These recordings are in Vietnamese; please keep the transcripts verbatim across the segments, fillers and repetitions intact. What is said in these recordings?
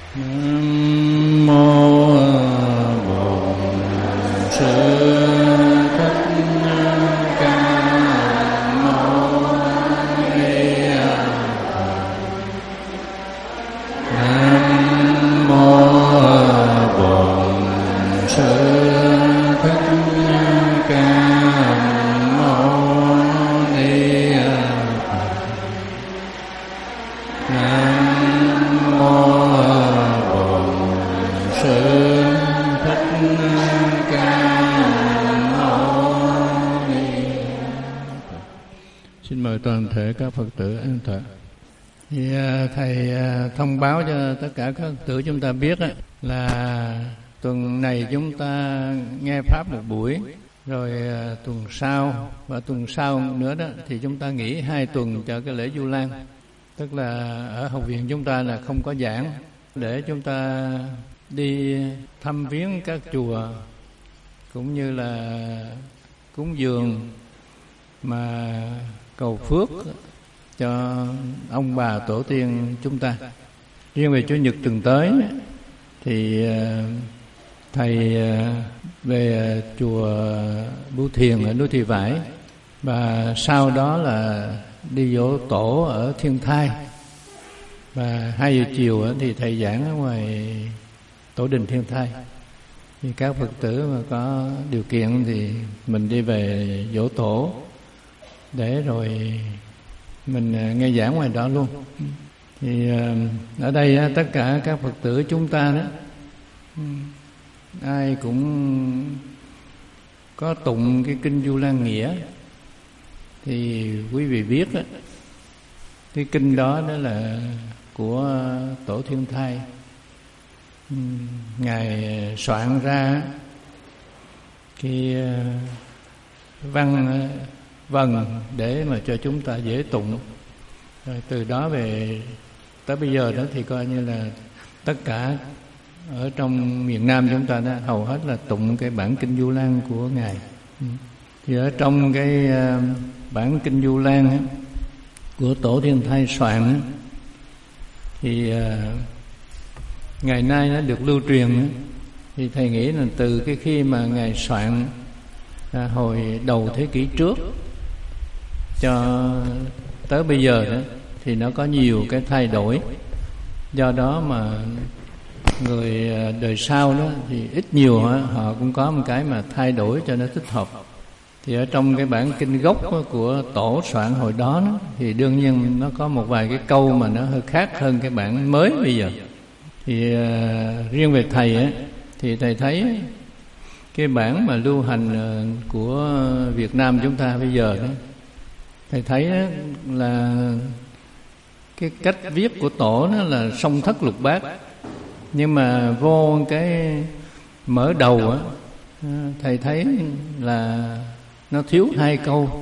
Nam mô Bổn Sư Thích Ca Mâu Ni Phật. Nam mô Bổn Sư Thích Ca Mâu Ni Phật. Nam mô Xin mời toàn thể các Phật tử an thọ. Thì thầy thông báo cho tất cả các Phật tử chúng ta biết là tuần này chúng ta nghe pháp một buổi, rồi tuần sau và tuần sau nữa đó thì chúng ta nghỉ hai tuần cho cái lễ Vu Lan. Tức là ở học viện chúng ta là không có giảng, để chúng ta đi thăm viếng các chùa cũng như là cúng dường mà cầu phước cho ông bà tổ tiên chúng ta. Riêng về Chủ nhật tuần tới thì thầy về chùa Bưu Thiền ở núi Thị Vải, và sau đó là đi dỗ tổ ở Thiên Thai, và hai giờ chiều thì thầy giảng ở ngoài tổ đình Thiên Thai. Thì các Phật tử mà có điều kiện thì mình đi về dỗ tổ để rồi mình nghe giảng ngoài đó luôn. Thì ở đây tất cả các Phật tử chúng ta đó, ai cũng có tụng cái kinh Vu Lan Nghĩa. Thì quý vị biết đó, cái kinh đó đó là của tổ Thiên Thai. Ngài soạn ra cái văn vần để mà cho chúng ta dễ tụng. Rồi từ đó về tới bây giờ đó thì coi như là tất cả ở trong miền Nam chúng ta đó hầu hết là tụng cái bản kinh Vu Lan của Ngài. Thì ở trong cái bản kinh Vu Lan ấy, của tổ Thiên Thai soạn ấy, thì ngày nay nó được lưu truyền ấy, thì thầy nghĩ là từ cái khi mà Ngài soạn à, hồi đầu thế kỷ trước cho tới bây giờ đó, thì nó có nhiều cái thay đổi. Do đó mà người đời sau đó thì ít nhiều họ cũng có một cái mà thay đổi cho nó thích hợp. Thì ở trong cái bản kinh gốc của tổ soạn hồi đó, đó thì đương nhiên nó có một vài cái câu mà nó hơi khác hơn cái bản mới bây giờ. Thì uh, riêng về thầy ấy, thì thầy thấy cái bản mà lưu hành uh, của Việt Nam chúng ta bây giờ đó, thầy thấy đó là cái cách viết của tổ nó là song thất lục bát, nhưng mà vô cái mở đầu á, thầy thấy là nó thiếu hai câu.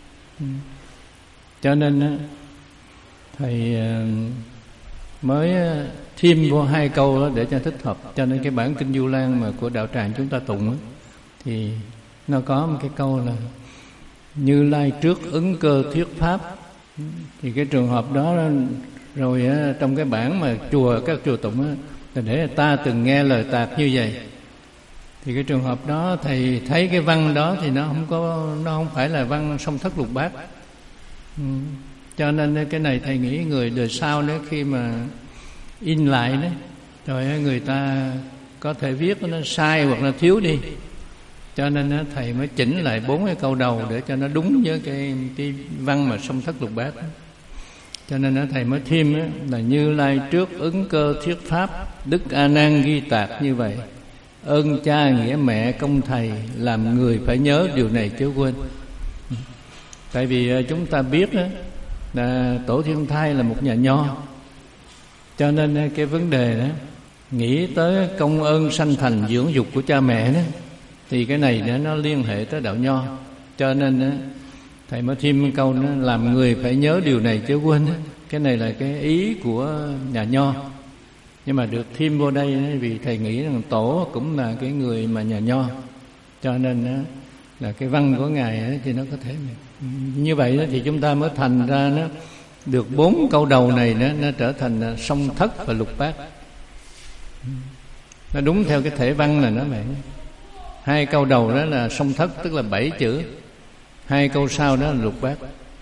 Cho nên thầy mới thêm vô hai câu đó để cho thích hợp. Cho nên cái bản kinh Vu Lan mà của đạo tràng chúng ta tụng đó, thì nó có một cái câu là Như Lai trước ứng cơ thuyết pháp. Thì cái trường hợp đó rồi trong cái bản mà chùa các chùa tụng đó, là để ta từng nghe lời tạc như vậy. Thì cái trường hợp đó thầy thấy cái văn đó thì nó không có, nó không phải là văn song thất lục bát. Ừ. Cho nên cái này thầy nghĩ người đời sau đó khi mà in lại đó, rồi người ta có thể viết nó sai hoặc là thiếu đi. Cho nên thầy mới chỉnh lại bốn cái câu đầu để cho nó đúng với cái, cái văn mà song thất lục bát. Cho nên thầy mới thêm là Như Lai trước ứng cơ thuyết pháp, Đức A Nan ghi tạc như vậy. Ơn cha nghĩa mẹ công thầy, làm người phải nhớ điều này chớ quên. Tại vì chúng ta biết đó, là tổ Thiên Thai là một nhà nho, cho nên cái vấn đề đó nghĩ tới công ơn sanh thành dưỡng dục của cha mẹ đó, thì cái này đó, nó liên hệ tới đạo nho. Cho nên đó, thầy mới thêm câu đó, làm người phải nhớ điều này chớ quên đó. Cái này là cái ý của nhà nho, nhưng mà được thêm vô đây đó, vì thầy nghĩ rằng tổ cũng là cái người mà nhà nho, cho nên đó, là cái văn của Ngài đó, thì nó có thể như vậy đó, thì chúng ta mới thành ra nó được bốn câu đầu này đó, nó trở thành song thất và lục bát. Nó đúng theo cái thể văn là nó vậy. Hai câu đầu đó là song thất, tức là bảy chữ. Hai câu sau đó là lục bát.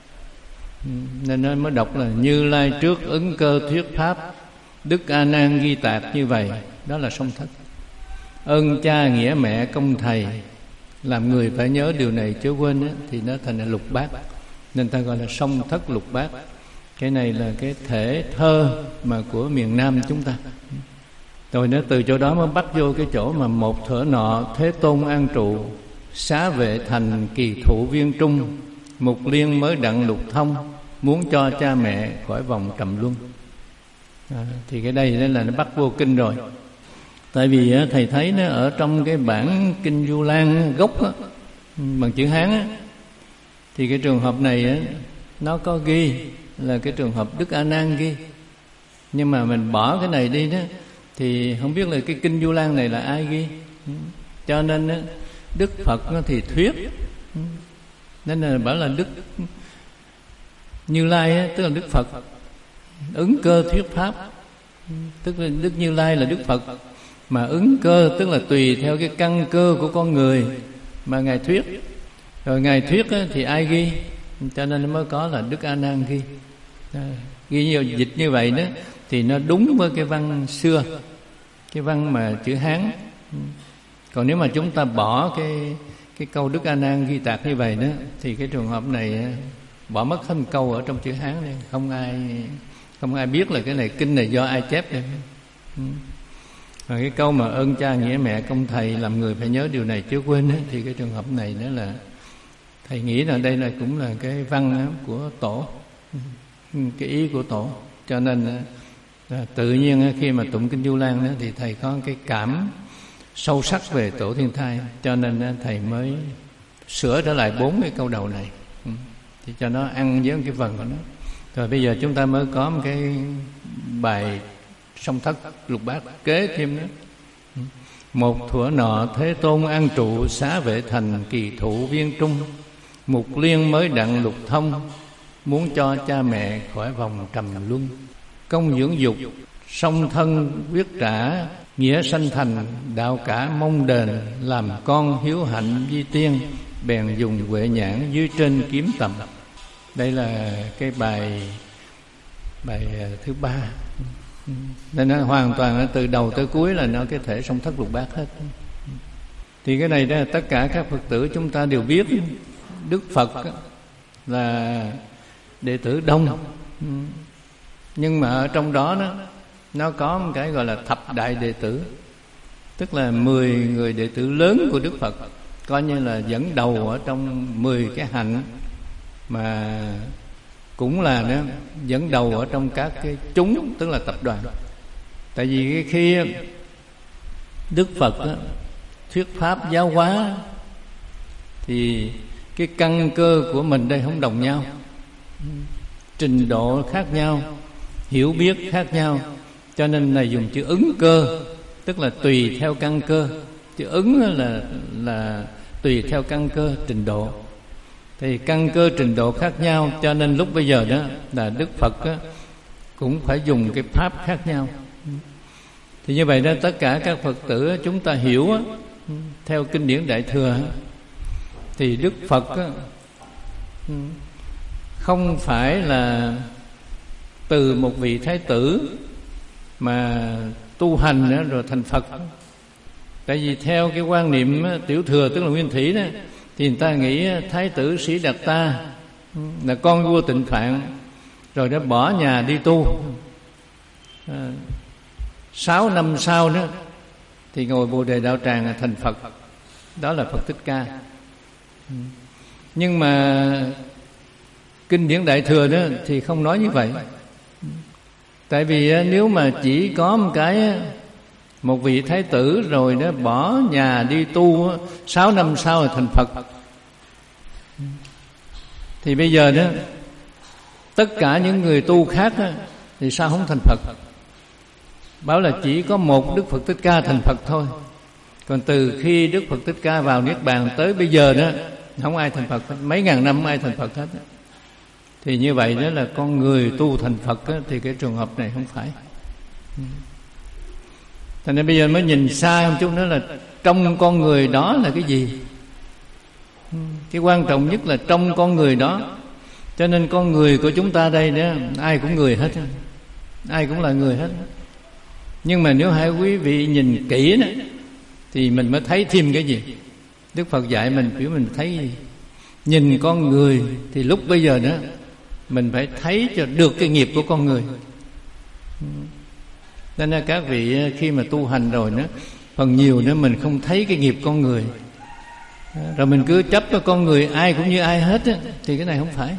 Nên nó mới đọc là Như Lai trước ứng cơ thuyết pháp, Đức A Nan ghi tạc như vậy. Đó là song thất. Ơn cha nghĩa mẹ công thầy, làm người phải nhớ điều này chớ quên đó, thì nó thành là lục bát. Nên ta gọi là song thất lục bát. Cái này là cái thể thơ mà của miền Nam chúng ta. Rồi nó từ chỗ đó mới bắt vô cái chỗ mà một thuở nọ Thế Tôn an trụ, xá vệ thành kỳ thụ viên trung, mục liên mới đặng lục thông, muốn cho cha mẹ khỏi vòng trầm luân. À, thì cái đây là nó bắt vô kinh rồi. Tại vì thầy thấy nó ở trong cái bản Kinh Du Lan gốc á, bằng chữ Hán á, thì cái trường hợp này á, nó có ghi là cái trường hợp Đức A Nan ghi. Nhưng mà mình bỏ cái này đi đó, thì không biết là cái Kinh Du Lan này là ai ghi. Cho nên á, Đức Phật nó thì thuyết, nên là bảo là Đức Như Lai á, tức là Đức Phật ứng cơ thuyết pháp. Tức là Đức Như Lai là Đức Phật, mà ứng cơ tức là tùy theo cái căn cơ của con người mà Ngài thuyết. Rồi Ngài thuyết á, thì ai ghi? Cho nên nó mới có là Đức A Nan ghi. À, ghi nhiều dịch như vậy đó thì nó đúng với cái văn xưa, cái văn mà chữ Hán. Còn nếu mà chúng ta bỏ cái cái câu Đức A Nan ghi tạc như vậy đó, thì cái trường hợp này bỏ mất hết câu ở trong chữ Hán này, không ai không ai biết là cái này kinh này do ai chép đây. Rồi cái câu mà ơn cha nghĩa mẹ công thầy, làm người phải nhớ điều này chớ quên đó, thì cái trường hợp này đó là thầy nghĩ là đây là cũng là cái văn của tổ, cái ý của tổ. Cho nên là tự nhiên khi mà tụng Kinh Du Lan đó, thì thầy có cái cảm sâu sắc về tổ thiên thai, cho nên thầy mới sửa trở lại bốn cái câu đầu này, thì cho nó ăn với cái phần của nó. Rồi bây giờ chúng ta mới có một cái bài song thất lục bát kế thêm nữa. Một thuở nọ Thế Tôn an trụ, xá vệ thành kỳ thụ viên trung, mục liên mới đặng lục thông, muốn cho cha mẹ khỏi vòng trầm luân. Công dưỡng dục, song thân quyết trả, nghĩa sanh thành đạo cả mong đền, làm con hiếu hạnh vi tiên, bèn dùng huệ nhãn dưới trên kiếm tầm. Đây là cái bài bài thứ ba. Nên nó hoàn toàn nó từ đầu tới cuối là nó cái thể song thất lục bát hết. Thì cái này đó tất cả các Phật tử chúng ta đều biết Đức Phật là đệ tử đông, nhưng mà ở trong đó nó nó có một cái gọi là thập đại đệ tử, tức là mười người đệ tử lớn của Đức Phật, coi như là dẫn đầu ở trong mười cái hạnh, mà cũng là nó dẫn đầu ở trong các cái chúng, tức là tập đoàn. Tại vì khi Đức Phật đó, thuyết pháp giáo hóa, thì cái căn cơ của mình đây không đồng nhau, trình độ khác nhau, hiểu biết khác nhau, cho nên là dùng chữ ứng cơ, tức là tùy theo căn cơ. Chữ ứng là là tùy theo căn cơ trình độ. Thì căn cơ trình độ khác nhau, cho nên lúc bây giờ đó là Đức Phật đó, cũng phải dùng cái pháp khác nhau. Thì như vậy đó, tất cả các Phật tử chúng ta hiểu đó, theo kinh điển Đại Thừa, thì Đức Phật đó, không phải là từ một vị thái tử mà tu hành đó, rồi thành Phật. Tại vì theo cái quan niệm tiểu thừa, tức là nguyên thủy đó, thì người ta nghĩ thái tử Sĩ Đạt Ta là con vua Tịnh Phạn, rồi đã bỏ nhà đi tu. à, Sáu năm sau đó thì ngồi Bồ Đề Đạo Tràng thành Phật. Đó là Phật Thích Ca. Nhưng mà kinh điển Đại Thừa đó thì không nói như vậy. Tại vì nếu mà chỉ có một cái một vị thái tử rồi đó bỏ nhà đi tu, sáu năm sau là thành Phật, thì bây giờ đó tất cả những người tu khác đó, thì sao không thành Phật? Bảo là chỉ có một Đức Phật Thích Ca thành Phật thôi. Còn từ khi Đức Phật Thích Ca vào Niết Bàn tới bây giờ đó, không ai thành Phật hết. Mấy ngàn năm không ai thành Phật hết. Thì như vậy đó là con người tu thành Phật đó, thì cái trường hợp này không phải. Thành nên bây giờ mới nhìn xa một chút nữa là trong con người đó là cái gì. Cái quan trọng nhất là trong con người đó. Cho nên con người của chúng ta đây đó, ai cũng người hết, ai cũng là người hết. Nhưng mà nếu hai quý vị nhìn kỹ đó, thì mình mới thấy thêm cái gì. Đức Phật dạy mình, biểu mình thấy gì. Nhìn con người thì lúc bây giờ đó mình phải thấy cho được cái nghiệp của con người. Nên là các vị khi mà tu hành rồi đó, phần nhiều nữa mình không thấy cái nghiệp con người, rồi mình cứ chấp cho con người ai cũng như ai hết á, thì cái này không phải.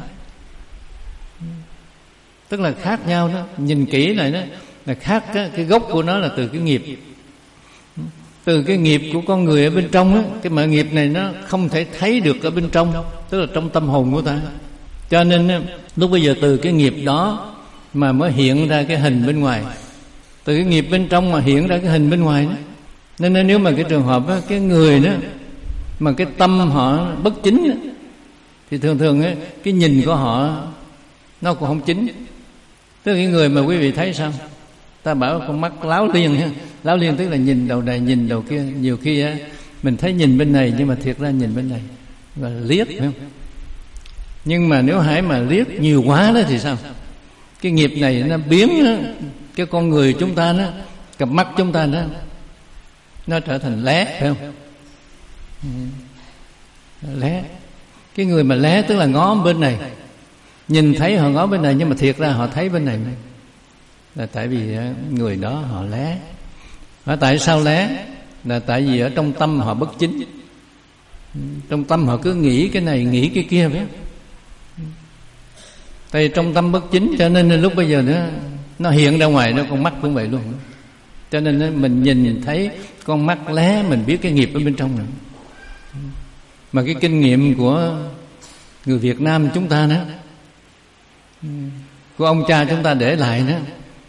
Tức là khác nhau đó. Nhìn kỹ lại đó là khác đó. Cái gốc của nó là từ cái nghiệp, từ cái nghiệp của con người ở bên trong á. Cái mà nghiệp này nó không thể thấy được ở bên trong, tức là trong tâm hồn của ta. Cho nên lúc bây giờ từ cái nghiệp đó mà mới hiện ra cái hình bên ngoài, từ cái nghiệp bên trong mà hiện ra cái hình bên ngoài đó. Nên nếu mà cái trường hợp đó, cái người đó mà cái tâm họ bất chính đó, thì thường thường ấy, cái nhìn của họ nó cũng không chính. Tức là cái người mà quý vị thấy sao, ta bảo con mắt láo liên ha. Láo liên tức là nhìn đầu này nhìn đầu kia. Nhiều khi á, mình thấy nhìn bên này nhưng mà thiệt ra nhìn bên này, và liếc phải không? Nhưng mà nếu hãy mà liếc nhiều quá đó thì sao? Cái nghiệp này nó biến đó, cái con người chúng ta đó, cặp mắt chúng ta đó, nó trở thành lé, phải không? Lé. Cái người mà lé tức là ngó bên này, nhìn thấy họ ngó bên này nhưng mà thiệt ra họ thấy bên này. Là tại vì người đó họ lé. Và tại sao lé? Là tại vì ở trong tâm họ bất chính. Trong tâm họ cứ nghĩ cái này nghĩ cái kia phải không? Tại vì trong tâm bất chính, cho nên lúc bây giờ nó, nó hiện ra ngoài đó, con mắt cũng vậy luôn. Cho nên mình nhìn thấy con mắt lé, mình biết cái nghiệp ở bên trong này. Mà cái kinh nghiệm của người Việt Nam chúng ta đó, của ông cha chúng ta để lại đó,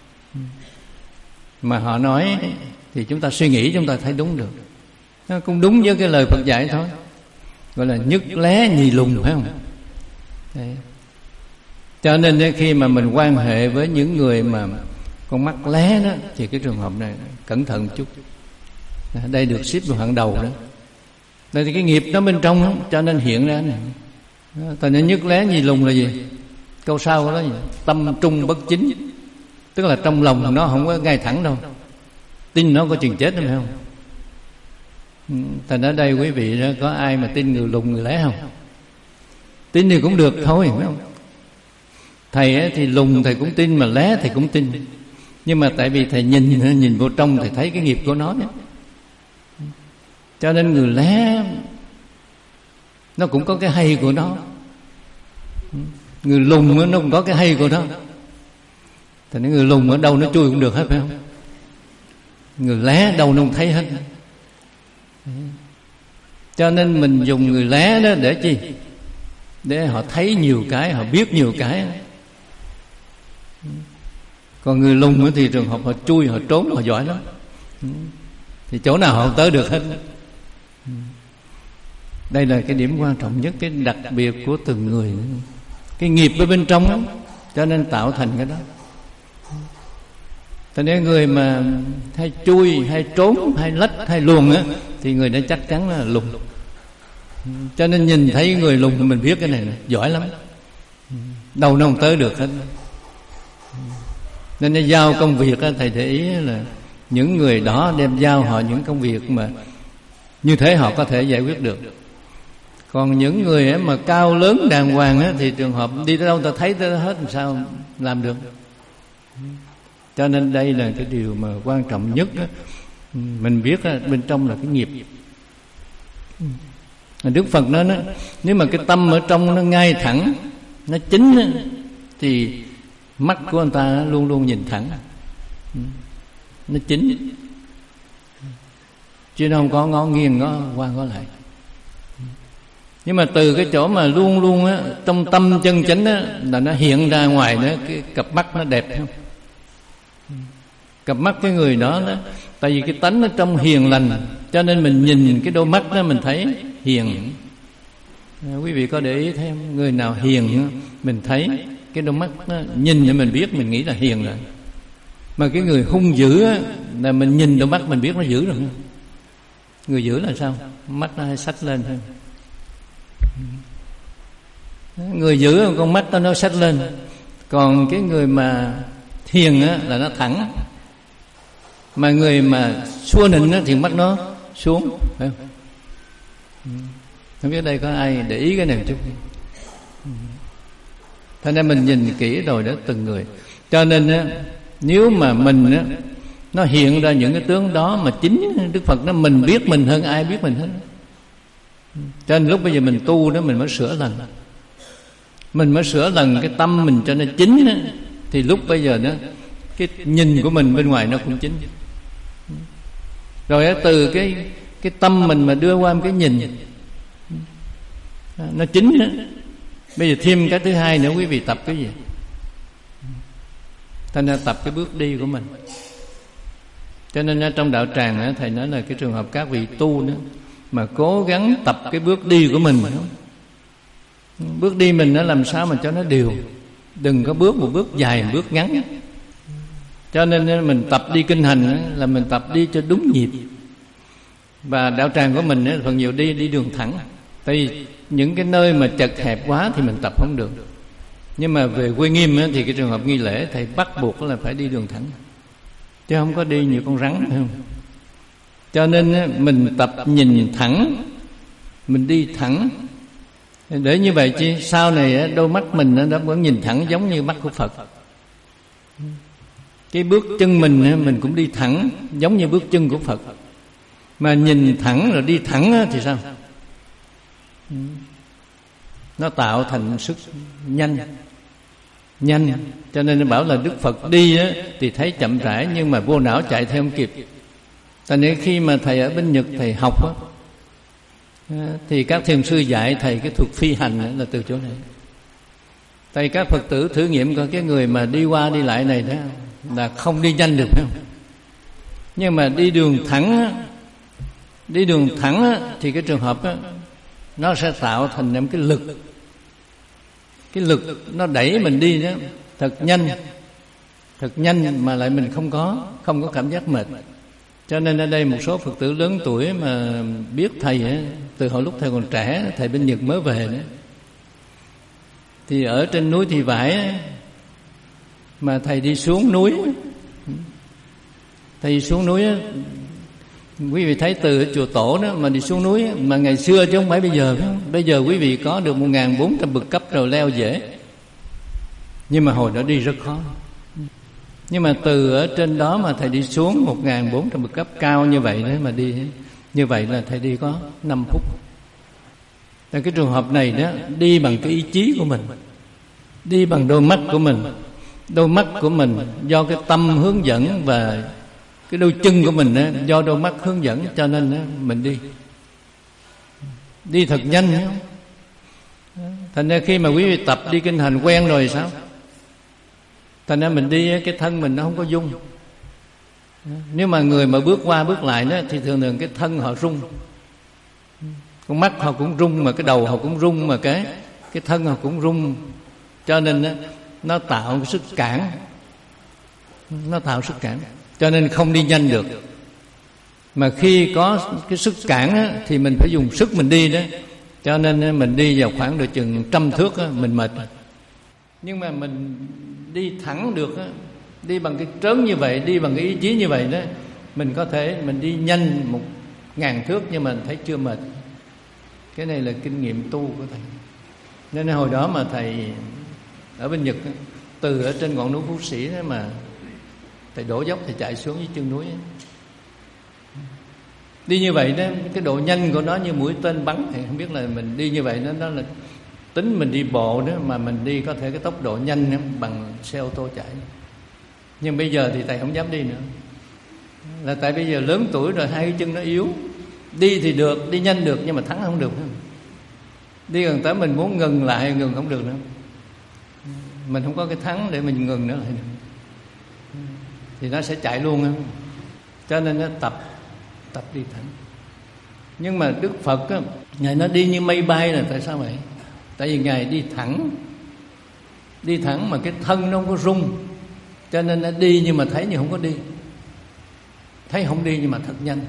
mà họ nói thì chúng ta suy nghĩ, chúng ta thấy đúng được. Nó cũng đúng với cái lời Phật dạy thôi. Gọi là nhất lé nhì lùng, phải không? Đấy. Cho nên khi mà mình quan hệ với những người mà con mắt lé đó, thì cái trường hợp này cẩn thận một chút. Đây được xếp vào hàng đầu đó. Đây thì cái nghiệp nó bên trong đó, cho nên hiện ra này. Tại nên nhất lé nhì lùng là gì? Câu sau đó là gì? Tâm trung bất chính. Tức là trong lòng nó không có ngay thẳng đâu. Tin nó có chừng chết đúng không? Thành ở đây quý vị đó, có ai mà tin người lùng người lé không? Tin thì cũng được thôi, phải không? Thầy ấy thì lùng thầy cũng tin, mà lé thầy cũng tin. Nhưng mà tại vì thầy nhìn nhìn vô trong, thầy thấy cái nghiệp của nó đó. Cho nên người lé nó cũng có cái hay của nó, người lùng nó cũng có cái hay của nó. Thì người lùng ở đâu nó chui cũng được hết, phải không? Người lé đâu nó cũng thấy hết. Cho nên mình dùng người lé đó để chi? Để họ thấy nhiều cái, họ biết nhiều cái. Còn người lùng thì trường hợp họ chui, họ trốn, họ giỏi lắm. Thì chỗ nào họ tới được hết. Đây là cái điểm quan trọng nhất, cái đặc biệt của từng người. Cái nghiệp ở bên trong đó, cho nên tạo thành cái đó. Cho nên người mà hay chui, hay trốn, hay lách, hay luồn á, thì người đó chắc chắn là lùng. Cho nên nhìn thấy người lùng thì mình biết cái này này giỏi lắm, đâu nó không tới được hết. Nên nó giao công việc á, thầy để ý là những người đó đem giao họ những công việc mà như thế họ có thể giải quyết được. Còn những người ấy mà cao lớn đàng hoàng á, thì trường hợp đi tới đâu ta thấy tới hết, làm sao làm được. Cho nên đây là cái điều mà quan trọng nhất á. Mình biết á, bên trong là cái nghiệp. Đức Phật nói đó, nếu mà cái tâm ở trong nó ngay thẳng, nó chính á, thì mắt của anh ta luôn luôn nhìn thẳng, nó chính, chứ nó không có ngó nghiêng ngó qua ngó lại. Nhưng mà từ cái chỗ mà luôn luôn á, trong tâm chân chánh á, là nó hiện ra ngoài đó, cái cặp mắt nó đẹp không? Cặp mắt cái người đó đó, tại vì cái tánh nó trong hiền lành, cho nên mình nhìn cái đôi mắt đó mình thấy hiền. À, quý vị có để ý thấy không? Người nào hiền mình thấy cái đôi mắt đó, nhìn thì mình biết, mình nghĩ là hiền rồi. Mà cái người hung dữ á, là mình nhìn đôi mắt mình biết nó dữ rồi. Người dữ là sao? Mắt nó hay xách lên thôi. Người dữ con mắt nó nó xách lên. Còn cái người mà thiền á, là nó thẳng. Mà người mà xua nịnh á, thì mắt nó xuống, phải không? Không biết đây có ai để ý cái này một chút. Thế nên mình nhìn kỹ rồi đó từng người. Cho nên á, nếu mà mình á, nó hiện ra những cái tướng đó mà chính Đức Phật nó mình biết mình hơn ai biết mình hết. Cho nên lúc bây giờ mình tu đó mình mới sửa lần. Mình mới sửa lần cái tâm mình cho nó chính á, thì lúc bây giờ đó cái nhìn của mình bên ngoài nó cũng chính. Rồi từ cái cái tâm mình mà đưa qua một cái nhìn nó chính đó. Bây giờ thêm cái thứ hai nữa, quý vị tập cái gì? Thành ra tập cái bước đi của mình. Cho nên trong đạo tràng đó, thầy nói là cái trường hợp các vị tu nữa mà cố gắng tập cái bước đi của mình. Bước đi mình nó làm sao mà cho nó đều, đừng có bước một bước dài một bước ngắn. Cho nên mình tập đi kinh hành là mình tập đi cho đúng nhịp. Và đạo tràng của mình phần nhiều đi đi đường thẳng. Tại vì những cái nơi mà chật hẹp quá thì mình tập không được. Nhưng mà về Quy Nghiêm thì cái trường hợp nghi lễ thầy bắt buộc là phải đi đường thẳng, chứ không có đi như con rắn, phải không? Cho nên mình tập nhìn thẳng, mình đi thẳng. Để như vậy chứ sau này đôi mắt mình nó vẫn nhìn thẳng giống như mắt của Phật. Cái bước chân mình mình cũng đi thẳng giống như bước chân của Phật. Mà nhìn thẳng rồi đi thẳng thì sao? Nó tạo thành sức nhanh. Nhanh. Cho nên nó bảo là Đức Phật đi á, thì thấy chậm rãi, nhưng mà vô não chạy theo không kịp. Tại nên khi mà thầy ở bên Nhật thầy học á, thì các thiền sư dạy thầy cái thuật phi hành là từ chỗ này. Tại các Phật tử thử nghiệm coi cái người mà đi qua đi lại này đó là không đi nhanh được, phải không? Nhưng mà đi đường thẳng á, đi đường thẳng á, thì cái trường hợp á, nó sẽ tạo thành một cái lực. Cái lực nó đẩy mình đi đó thật nhanh, thật nhanh mà lại mình không có không có cảm giác mệt. Cho nên ở đây một số Phật tử lớn tuổi mà biết thầy ấy, từ hồi lúc thầy còn trẻ, thầy bên Nhật mới về đó, thì ở trên núi Thị Vải ấy, mà thầy đi xuống núi, thầy đi xuống núi ấy, quý vị thấy từ chùa Tổ đó mà đi xuống núi ấy, mà ngày xưa chứ không phải bây giờ, phải không? Bây giờ quý vị có được một nghìn bốn trăm bậc cấp rồi leo dễ, nhưng mà hồi đó đi rất khó. Nhưng mà từ ở trên đó mà thầy đi xuống một nghìn bốn trăm bậc cấp cao như vậy đấy, mà đi như vậy là thầy đi có năm phút. Tại cái trường hợp này đó, đi bằng cái ý chí của mình, đi bằng đôi mắt của mình. Đôi mắt của mình do cái tâm hướng dẫn, và cái đôi chân của mình đó, do đôi mắt hướng dẫn, cho nên đó, mình đi đi thật nhanh. Thành ra khi mà quý vị tập đi kinh hành quen rồi sao? Thành ra mình đi cái thân mình nó không có rung. Nếu mà người mà bước qua bước lại đó, thì thường thường cái thân họ rung, con mắt họ cũng rung, mà cái đầu họ cũng rung, mà cái cái thân họ cũng rung. Cho nên đó, nó tạo cái sức cản, nó tạo sức cản, cho nên không đi nhanh được. Mà khi có cái sức cản á, thì mình phải dùng sức mình đi đó. Cho nên mình đi vào khoảng độ chừng trăm thước á, mình mệt. Nhưng mà mình đi thẳng được á, đi bằng cái trớn như vậy, đi bằng cái ý chí như vậy đó, mình có thể mình đi nhanh một ngàn thước nhưng mà mình thấy chưa mệt. Cái này là kinh nghiệm tu của thầy. Nên hồi đó mà thầy ở bên Nhật, từ ở trên ngọn núi Phú Sĩ đó mà thầy đổ dốc thầy chạy xuống dưới chân núi ấy. Đi như vậy đó, cái độ nhanh của nó như mũi tên bắn. Thì không biết là mình đi như vậy đó, đó là tính mình đi bộ đó, mà mình đi có thể cái tốc độ nhanh đó, bằng xe ô tô chạy. Nhưng bây giờ thì thầy không dám đi nữa, là tại bây giờ lớn tuổi rồi, hai cái chân nó yếu. Đi thì được, đi nhanh được, nhưng mà thắng không được. Đi gần tới mình muốn ngừng lại, ngừng không được nữa. Mình không có cái thắng để mình ngừng nữa lại được, thì nó sẽ chạy luôn không? Cho nên nó tập tập đi thẳng. Nhưng mà Đức Phật á, Ngài nó đi như mây bay là tại sao vậy? Tại vì Ngài đi thẳng, đi thẳng mà cái thân nó không có rung. Cho nên nó đi nhưng mà thấy như không có đi, thấy không đi nhưng mà thật nhanh.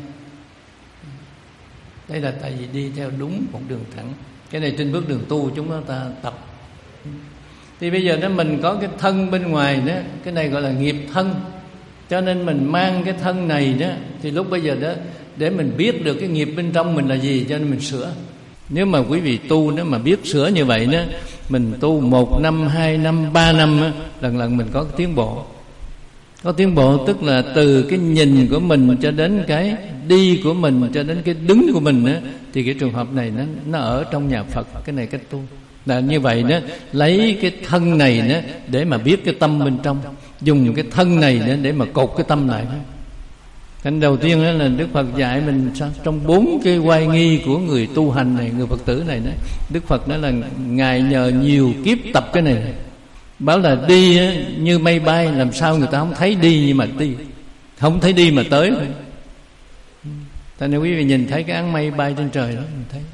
Đây là tại vì đi theo đúng một đường thẳng. Cái này trên bước đường tu chúng ta tập. Thì bây giờ đó mình có cái thân bên ngoài đó, cái này gọi là nghiệp thân. Cho nên mình mang cái thân này đó, thì lúc bây giờ đó để mình biết được cái nghiệp bên trong mình là gì, cho nên mình sửa. Nếu mà quý vị tu nếu mà biết sửa như vậy đó, mình tu một năm, hai năm, ba năm đó, lần lần mình có cái tiến bộ. Có tiến bộ tức là từ cái nhìn của mình cho đến cái đi của mình, cho đến cái đứng của mình đó, thì cái trường hợp này nó nó ở trong nhà Phật. Cái này cách tu là như vậy đó. Lấy cái thân này đó để mà biết cái tâm bên trong, dùng cái thân này đó để mà cột cái tâm lại đó. Cái đầu tiên đó là Đức Phật dạy mình sao? Trong bốn cái oai nghi của người tu hành này, người Phật tử này đó, Đức Phật nói là Ngài nhờ nhiều kiếp tập cái này, bảo là đi như mây bay, làm sao người ta không thấy đi nhưng mà đi, không thấy đi mà tới. Tại nên quý vị nhìn thấy cái áng mây bay trên trời đó, mình thấy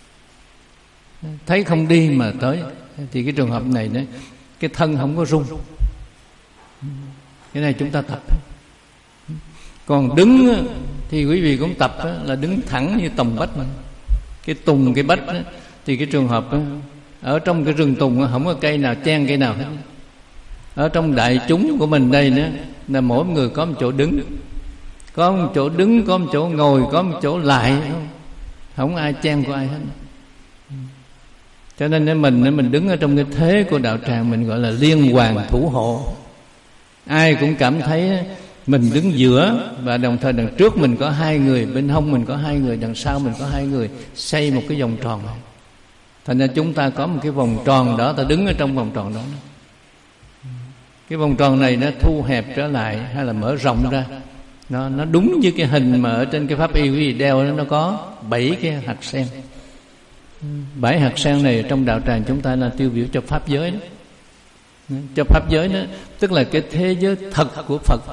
thấy không đi mà tới. Thì cái trường hợp này đó, cái thân không có rung. Cái này chúng ta tập. Còn đứng thì quý vị cũng tập là đứng thẳng như tùng bách. Cái tùng cái bách đó, thì cái trường hợp đó, ở trong cái rừng tùng không có cây nào chen cây nào hết. Ở trong đại chúng của mình đây nữa là mỗi người có một chỗ đứng, có một chỗ đứng, có một chỗ ngồi, có một chỗ lại, không ai chen của ai hết. Cho nên mình mình đứng ở trong cái thế của đạo tràng, mình gọi là liên hoàn thủ hộ. Ai cũng cảm thấy mình đứng giữa, và đồng thời đằng trước mình có hai người, bên hông mình có hai người, đằng sau mình có hai người, xây một cái vòng tròn. Thành ra chúng ta có một cái vòng tròn đó, ta đứng ở trong vòng tròn đó. Cái vòng tròn này nó thu hẹp trở lại hay là mở rộng ra, nó nó đúng với cái hình mà ở trên cái pháp y quý vị đeo đó, nó có bảy cái hạt sen. Bảy hạt sen này trong đạo tràng chúng ta là tiêu biểu cho pháp giới đó. Cho pháp giới đó, tức là cái thế giới thật của Phật.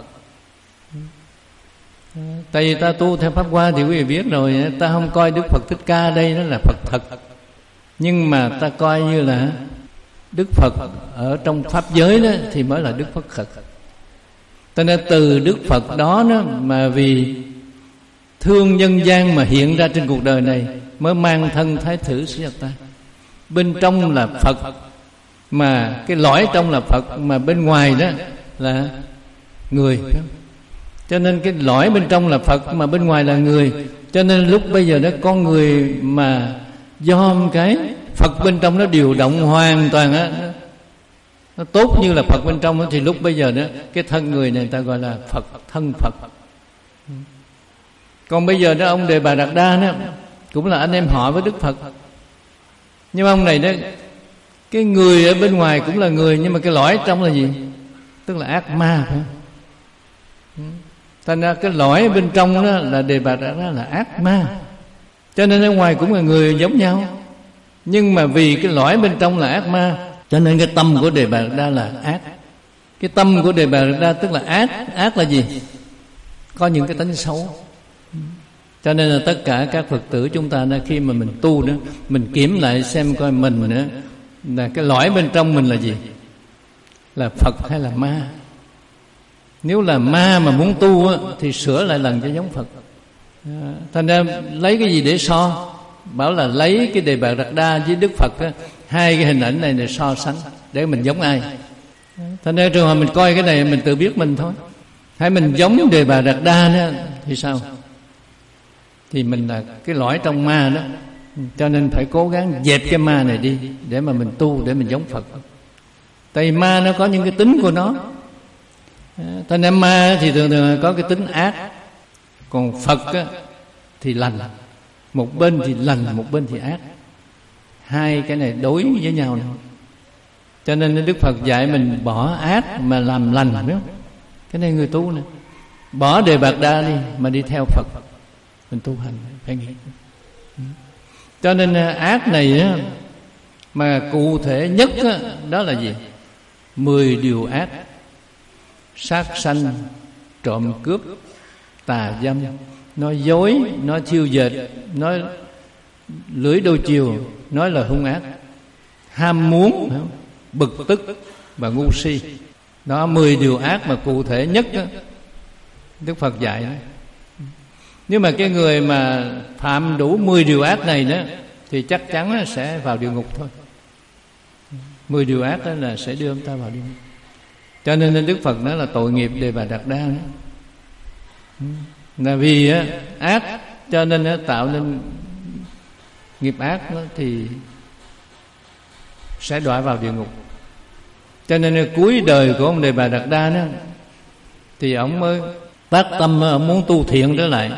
Tại vì ta tu theo pháp Hoa thì quý vị biết rồi, ta không coi Đức Phật Thích Ca đây nó là Phật thật, nhưng mà ta coi như là Đức Phật ở trong pháp giới đó thì mới là Đức Phật thật. Cho nên từ Đức Phật đó, đó mà vì thương nhân gian mà hiện ra trên cuộc đời này, mới mang thân Thái tử Siddhartha. Bên trong là Phật, mà cái lõi trong là Phật, mà bên ngoài đó là người. Cho nên cái lõi bên trong là Phật mà bên ngoài là người. Cho nên lúc bây giờ đó con người mà do cái Phật bên trong nó điều động hoàn toàn á, nó tốt như là Phật bên trong đó, thì lúc bây giờ đó cái thân người này ta gọi là Phật, thân Phật. Còn bây giờ đó ông Đề Bà Đạt Đa đó cũng là anh em họ với Đức Phật, nhưng mà ông này đó, cái người ở bên ngoài cũng là người, nhưng mà cái lõi trong là gì? Tức là ác ma, phải không? Thành ra cái lõi bên trong đó là Đề Bà Đạt Đa là ác ma. Cho nên ở ngoài cũng là người giống nhau, nhưng mà vì cái lõi bên trong là ác ma, cho nên cái tâm của Đề Bà Đạt Đa là ác. Cái tâm của Đề Bà Đạt Đa tức là ác. Ác là gì? Có những cái tánh xấu. Cho nên là tất cả các Phật tử chúng ta đó, khi mà mình tu đó, mình kiểm lại xem coi mình đó, là cái lõi bên trong mình là gì? Là Phật hay là ma? Nếu là ma mà muốn tu á, thì sửa lại lần cho giống Phật. À, thành ra lấy cái gì để so? Bảo là lấy cái Đề Bà Đạt Đa với Đức Phật á, hai cái hình ảnh này để so sánh để mình giống ai. Thành ra trường hợp mình coi cái này mình tự biết mình thôi. Hay mình giống Đề Bà Đạt Đa đó thì sao? Thì mình là cái lõi trong ma đó. Cho nên phải cố gắng dẹp cái ma này đi để mà mình tu, để mình giống Phật. Tại vì ma nó có những cái tính của nó. Thành ra ma thì thường thường có cái tính ác, còn Phật á, thì lành. Một bên thì lành, một bên thì ác. Hai cái này đối với nhau này. Cho nên Đức Phật dạy mình bỏ ác mà làm lành, biết không? Cái này người tu này, bỏ Đề Bà Đạt Đa đi mà đi theo Phật, mình tu hành phải nghĩ. Cho nên ác này á, mà cụ thể nhất á, đó là gì? Mười điều ác: sát sanh, trộm cướp, tà dâm, nói dối, nói thiêu dệt, nói lưỡi đôi chiều, nói là hung ác, ham muốn, bực tức và ngu si. Đó, mười điều ác mà cụ thể nhất đó, Đức Phật dạy đó. Nếu mà cái người mà phạm đủ mười điều ác này đó thì chắc chắn sẽ vào địa ngục thôi. Mười điều ác đó là sẽ đưa ông ta vào địa ngục. Cho nên Đức Phật nói là tội nghiệp Đề Bà Đạt Đa đó. Là vì á, ác cho nên á, tạo nên nghiệp ác đó, thì sẽ đọa vào địa ngục. Cho nên cuối đời của ông Đề Bà Đạt Đa đó thì ông mới phát tâm ông muốn tu thiện trở lại,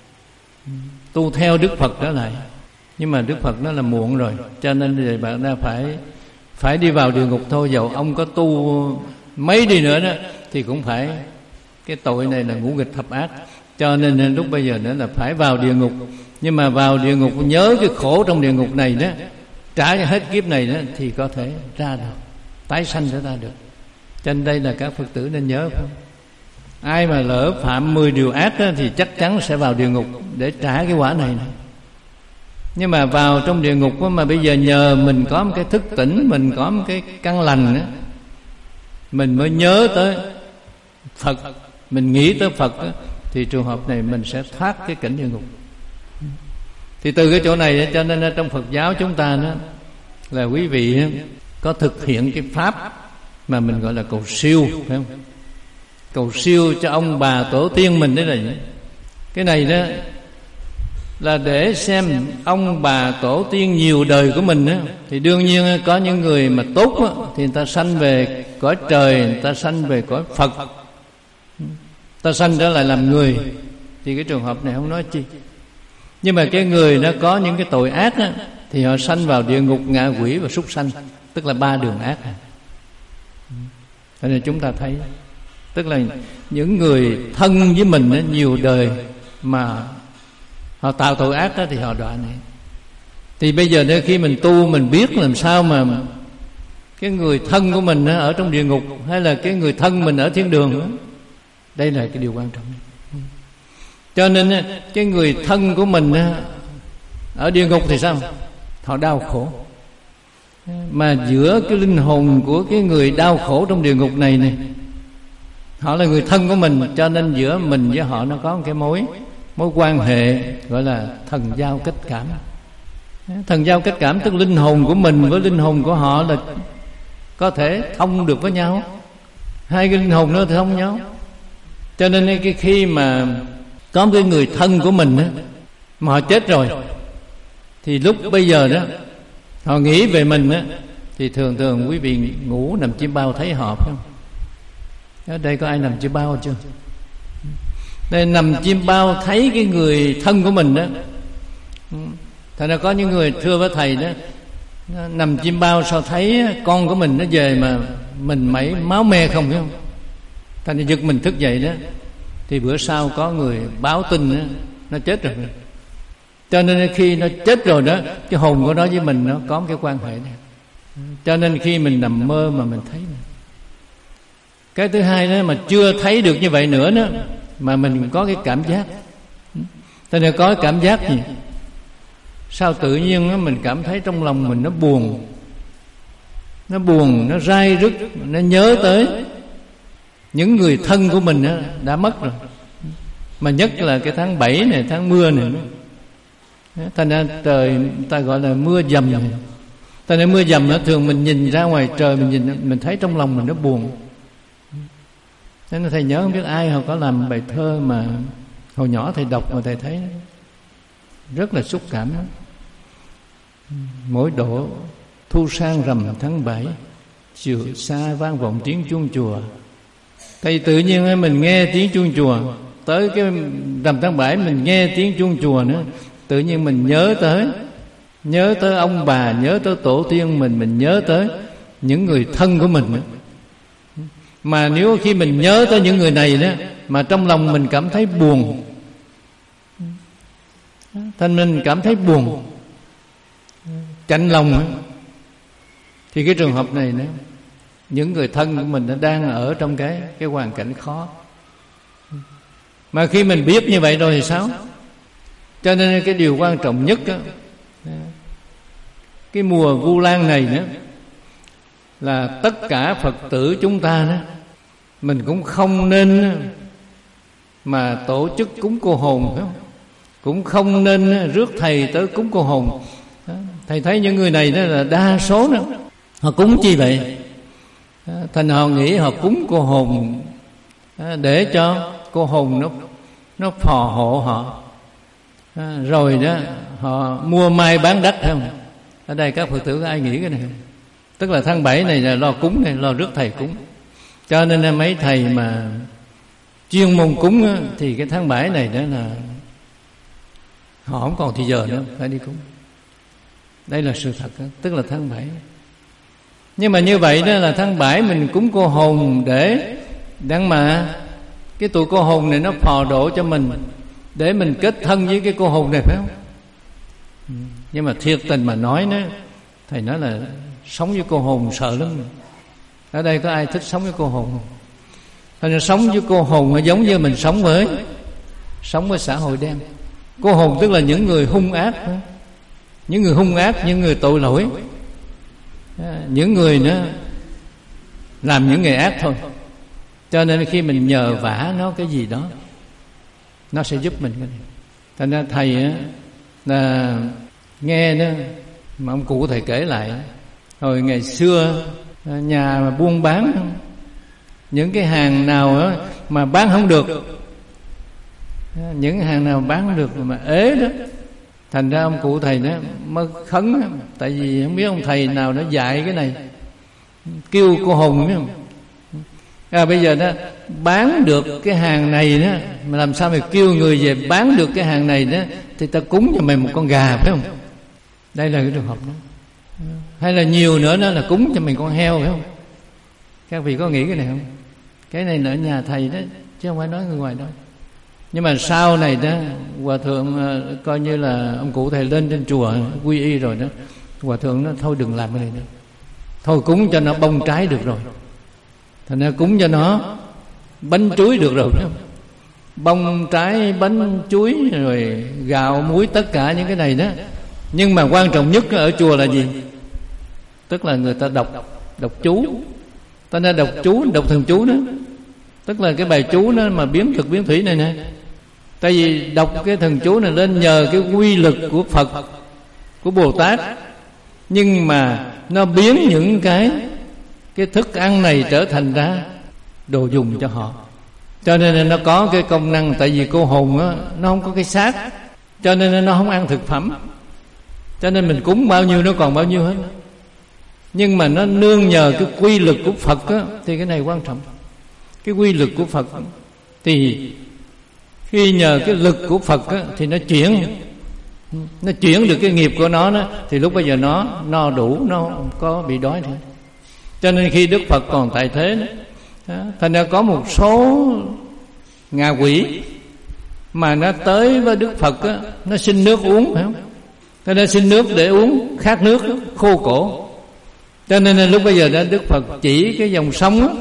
tu theo Đức Phật trở lại. Nhưng mà Đức Phật nói là muộn rồi, cho nên Đề Bà Đạt Đa phải phải đi vào địa ngục thôi. Dầu ông có tu mấy đi nữa đó thì cũng phải, cái tội này là ngũ nghịch thập ác. Cho nên lúc bây giờ nữa là phải vào địa ngục. Nhưng mà vào địa ngục nhớ cái khổ trong địa ngục này đó, trả hết kiếp này đó thì có thể ra được, tái sanh sẽ ra được. Cho nên đây là các Phật tử nên nhớ, không? Ai mà lỡ phạm mười điều ác đó, thì chắc chắn sẽ vào địa ngục để trả cái quả này, này. Nhưng mà vào trong địa ngục đó, mà bây giờ nhờ mình có một cái thức tỉnh, mình có một cái căn lành đó, mình mới nhớ tới Phật, mình nghĩ tới Phật đó, thì trường hợp này mình sẽ thoát cái cảnh địa ngục. Thì từ cái chỗ này cho nên trong Phật giáo chúng ta đó, là quý vị có thực hiện cái pháp mà mình gọi là cầu siêu, phải không? Cầu siêu cho ông bà tổ tiên mình. Đấy là gì? Cái này đó là để xem ông bà tổ tiên nhiều đời của mình đó, thì đương nhiên có những người mà tốt đó, thì người ta sanh về cõi trời, người ta sanh về cõi Phật, ta sanh trở lại làm người, thì cái trường hợp này không nói chi. Nhưng mà cái người nó có những cái tội ác đó, thì họ sanh vào địa ngục, ngạ quỷ và súc sanh, tức là ba đường ác. Cho nên chúng ta thấy, tức là những người thân với mình đó, nhiều đời mà họ tạo tội ác đó, thì họ đọa này. Thì bây giờ nếu khi mình tu, mình biết làm sao mà cái người thân của mình ở trong địa ngục, hay là cái người thân mình ở thiên đường đó. Đây là cái điều quan trọng. Cho nên cái người thân của mình ở địa ngục thì sao? Họ đau khổ. Mà giữa cái linh hồn của cái người đau khổ trong địa ngục này này, họ là người thân của mình, cho nên giữa mình với họ nó có một cái mối mối quan hệ gọi là thần giao kết cảm. Thần giao kết cảm tức linh hồn của mình với linh hồn của họ là có thể thông được với nhau. Hai cái linh hồn nó thông nhau. Cho nên cái khi mà có một cái người thân của mình đó, mà họ chết rồi, thì lúc bây giờ đó họ nghĩ về mình đó, thì thường thường quý vị ngủ nằm chim bao thấy họ, phải không? Ở đây có ai nằm chim bao chưa? Đây nằm chim bao thấy cái người thân của mình đó. Thật ra có những người thưa với thầy đó, nằm chim bao sao thấy con của mình nó về mà mình mẩy máu me không, phải không? Thành ra giật mình thức dậy đó, thì bữa sau có người báo tin đó, nó chết rồi. Cho nên khi nó chết rồi đó, cái hồn của nó với mình nó có một cái quan hệ này. Cho nên khi mình nằm mơ mà mình thấy này. Cái thứ hai đó, mà chưa thấy được như vậy nữa đó, mà mình có cái cảm giác. Cho nên có cái cảm giác gì? Sao tự nhiên đó, mình cảm thấy trong lòng mình nó buồn, nó buồn, nó rai rứt, nó nhớ tới những người thân của mình đó, đã mất rồi. Mà nhất là cái tháng bảy này, tháng mưa này, thành ra trời ta gọi là mưa dầm này. Thành ra mưa dầm đó, thường mình nhìn ra ngoài trời, mình nhìn mình thấy trong lòng mình nó buồn. Nên thầy nhớ không biết ai họ có làm bài thơ mà hồi nhỏ thầy đọc mà thầy thấy rất là xúc cảm đó. Mỗi độ thu sang rằm tháng bảy, chiều xa vang vọng tiếng chuông chùa. Thì tự nhiên mình nghe tiếng chuông chùa, tới cái rằm tháng bảy mình nghe tiếng chuông chùa nữa, tự nhiên mình nhớ tới nhớ tới ông bà, nhớ tới tổ tiên mình, mình nhớ tới những người thân của mình nữa. Mà nếu khi mình nhớ tới những người này đó, mà trong lòng mình cảm thấy buồn, thành mình cảm thấy buồn, chạnh lòng, thì cái trường hợp này nữa, những người thân của mình nó đang ở trong cái cái hoàn cảnh khó. Mà khi mình biết như vậy rồi thì sao? Cho nên cái điều quan trọng nhất đó, cái mùa Vu Lan này nữa, là tất cả Phật tử chúng ta đó mình cũng không nên mà tổ chức cúng cô hồn, phải không? Cũng không nên rước thầy tới cúng cô hồn. Thầy thấy những người này đó là đa số đó, họ cúng chi vậy? Thành họ nghĩ họ cúng cô hồn để cho cô hồn nó nó phò hộ họ, rồi đó họ mua mai bán đất, phải không? Ở đây các Phật tử có ai nghĩ cái này không? Tức là tháng bảy này là lo cúng này, lo rước thầy cúng. Cho nên là mấy thầy mà chuyên môn cúng á, thì cái tháng bảy này đó là họ không còn thì giờ nữa phải đi cúng. Đây là sự thật đó. Tức là tháng bảy. Nhưng mà như vậy đó là tháng bảy mình cúng cô hồn để đang mà cái tụi cô hồn này nó phò độ cho mình, để mình kết thân với cái cô hồn này, phải không? Nhưng mà thiệt tình mà nói đó, thầy nói là sống với cô hồn sợ lắm. Ở đây có ai thích sống với cô hồn không? Thành sống với cô hồn nó giống như mình sống với sống với xã hội đen. Cô hồn tức là những người hung ác, những người hung ác, những người tội lỗi, những người nó làm những nghề ác thôi. Cho nên khi mình nhờ vả nó cái gì đó, nó sẽ giúp mình cái này. Thành ra thầy á, là nghe đó mà ông cụ thầy kể lại, hồi ngày xưa nhà mà buôn bán, những cái hàng nào đó mà bán không được, những hàng nào bán không được mà ế đó, thành ra ông cụ thầy đó mới khấn. Tại vì không biết ông thầy nào nó dạy cái này, kêu cô hồn, biết không? À, bây giờ đó bán được cái hàng này đó, mà làm sao mày kêu người về bán được cái hàng này đó, thì ta cúng cho mày một con gà, phải không? Đây là cái trường hợp đó. Hay là nhiều nữa đó là cúng cho mình con heo, phải không? Các vị có nghĩ cái này không? Cái này là ở nhà thầy đó, chứ không phải nói người ngoài đâu. Nhưng mà sau này đó, hòa thượng coi như là ông cụ thầy lên trên chùa quy y rồi đó, hòa thượng nó thôi đừng làm cái này nữa, thôi cúng cho nó bông trái được rồi, thành ra cúng cho nó bánh chuối được rồi, phải không? Bông trái, bánh chuối, rồi gạo, muối, tất cả những cái này đó. Nhưng mà quan trọng nhất ở chùa là gì? Tức là người ta đọc đọc chú. Ta nên đọc chú, đọc thần chú đó. Tức là cái bài chú đó mà biến thực biến thủy này nè. Tại vì đọc cái thần chú này lên nhờ cái quy lực của Phật, của Bồ Tát, nhưng mà nó biến những cái cái thức ăn này trở thành ra đồ dùng cho họ. Cho nên nó có cái công năng. Tại vì cô hồn đó, nó không có cái xác, cho nên nó không ăn thực phẩm, cho nên mình cúng bao nhiêu nó còn bao nhiêu hết. Nhưng mà nó nương nhờ cái quy lực của Phật đó, thì cái này quan trọng. Cái quy lực của Phật thì khi nhờ cái lực của Phật đó, thì nó chuyển nó chuyển được cái nghiệp của nó đó, thì lúc bây giờ nó no đủ, nó không có bị đói nữa. Cho nên khi Đức Phật còn tại thế đó, thành ra có một số ngạ quỷ mà nó tới với Đức Phật đó, nó xin nước uống, phải không? Nó đã xin nước để uống, khát nước đó, khô cổ. Cho nên là lúc bây giờ đó Đức Phật chỉ cái dòng sông đó,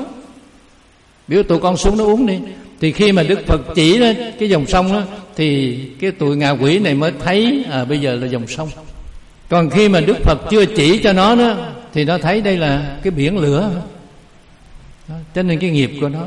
biểu tụi con xuống nó uống đi. Thì khi mà Đức Phật chỉ đó, cái dòng sông đó, thì cái tụi ngạ quỷ này mới thấy à, bây giờ là dòng sông. Còn khi mà Đức Phật chưa chỉ cho nó đó, thì nó thấy đây là cái biển lửa đó. Cho nên cái nghiệp của nó,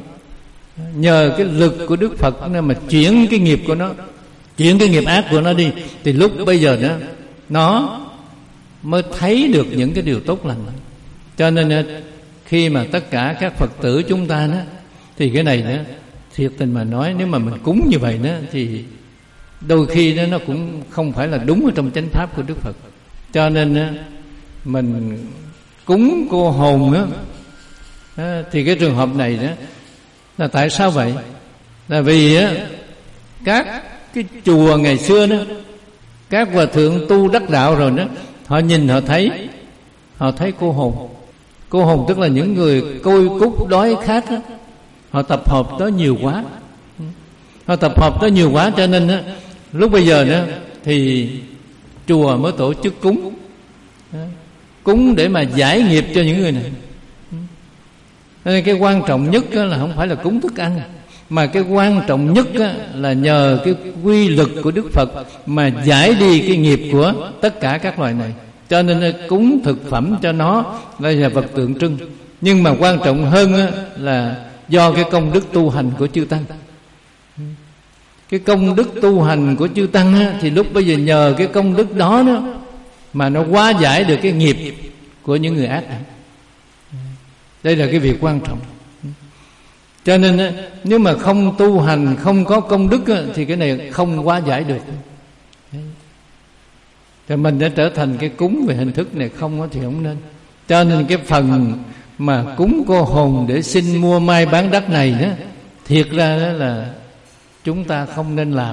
nhờ cái lực của Đức Phật nên mà chuyển cái nghiệp của nó, chuyển cái nghiệp ác của nó đi, thì lúc bây giờ đó nó mới thấy được những cái điều tốt lành. Cho nên khi mà tất cả các Phật tử chúng ta đó, thì cái này đó thiệt tình mà nói, nếu mà mình cúng như vậy đó, thì đôi khi đó nó cũng không phải là đúng ở trong chánh pháp của Đức Phật. Cho nên đó, mình cúng cô hồn đó, đó, thì cái trường hợp này đó là tại sao vậy? Là vì á, các cái chùa ngày xưa đó, các hòa thượng tu đắc đạo rồi đó, họ nhìn họ thấy, họ thấy cô hồn. Cô hồn tức là những người côi cút đói khát đó, họ tập hợp tới nhiều quá, họ tập hợp tới nhiều quá, cho nên đó, lúc bây giờ đó thì chùa mới tổ chức cúng, cúng để mà giải nghiệp cho những người này. Nên cái quan trọng nhất là không phải là cúng thức ăn, mà cái quan trọng nhất là nhờ cái quy lực của Đức Phật mà giải đi cái nghiệp của tất cả các loài này. Cho nên cúng thực phẩm cho nó là vật tượng trưng. Nhưng mà quan trọng hơn là do cái công đức tu hành của chư tăng. Cái công đức tu hành của chư tăng á, thì lúc bây giờ nhờ cái công đức đó đó mà nó hóa giải được cái nghiệp của những người ác. Đây là cái việc quan trọng. Cho nên á, nếu mà không tu hành, không có công đức á, thì cái này không hóa giải được. Thì mình đã trở thành cái cúng về hình thức này không á, thì không nên. Cho nên cái phần mà cúng cô hồn để xin mua mai bán đất này đó, thiệt ra đó là chúng ta không nên làm.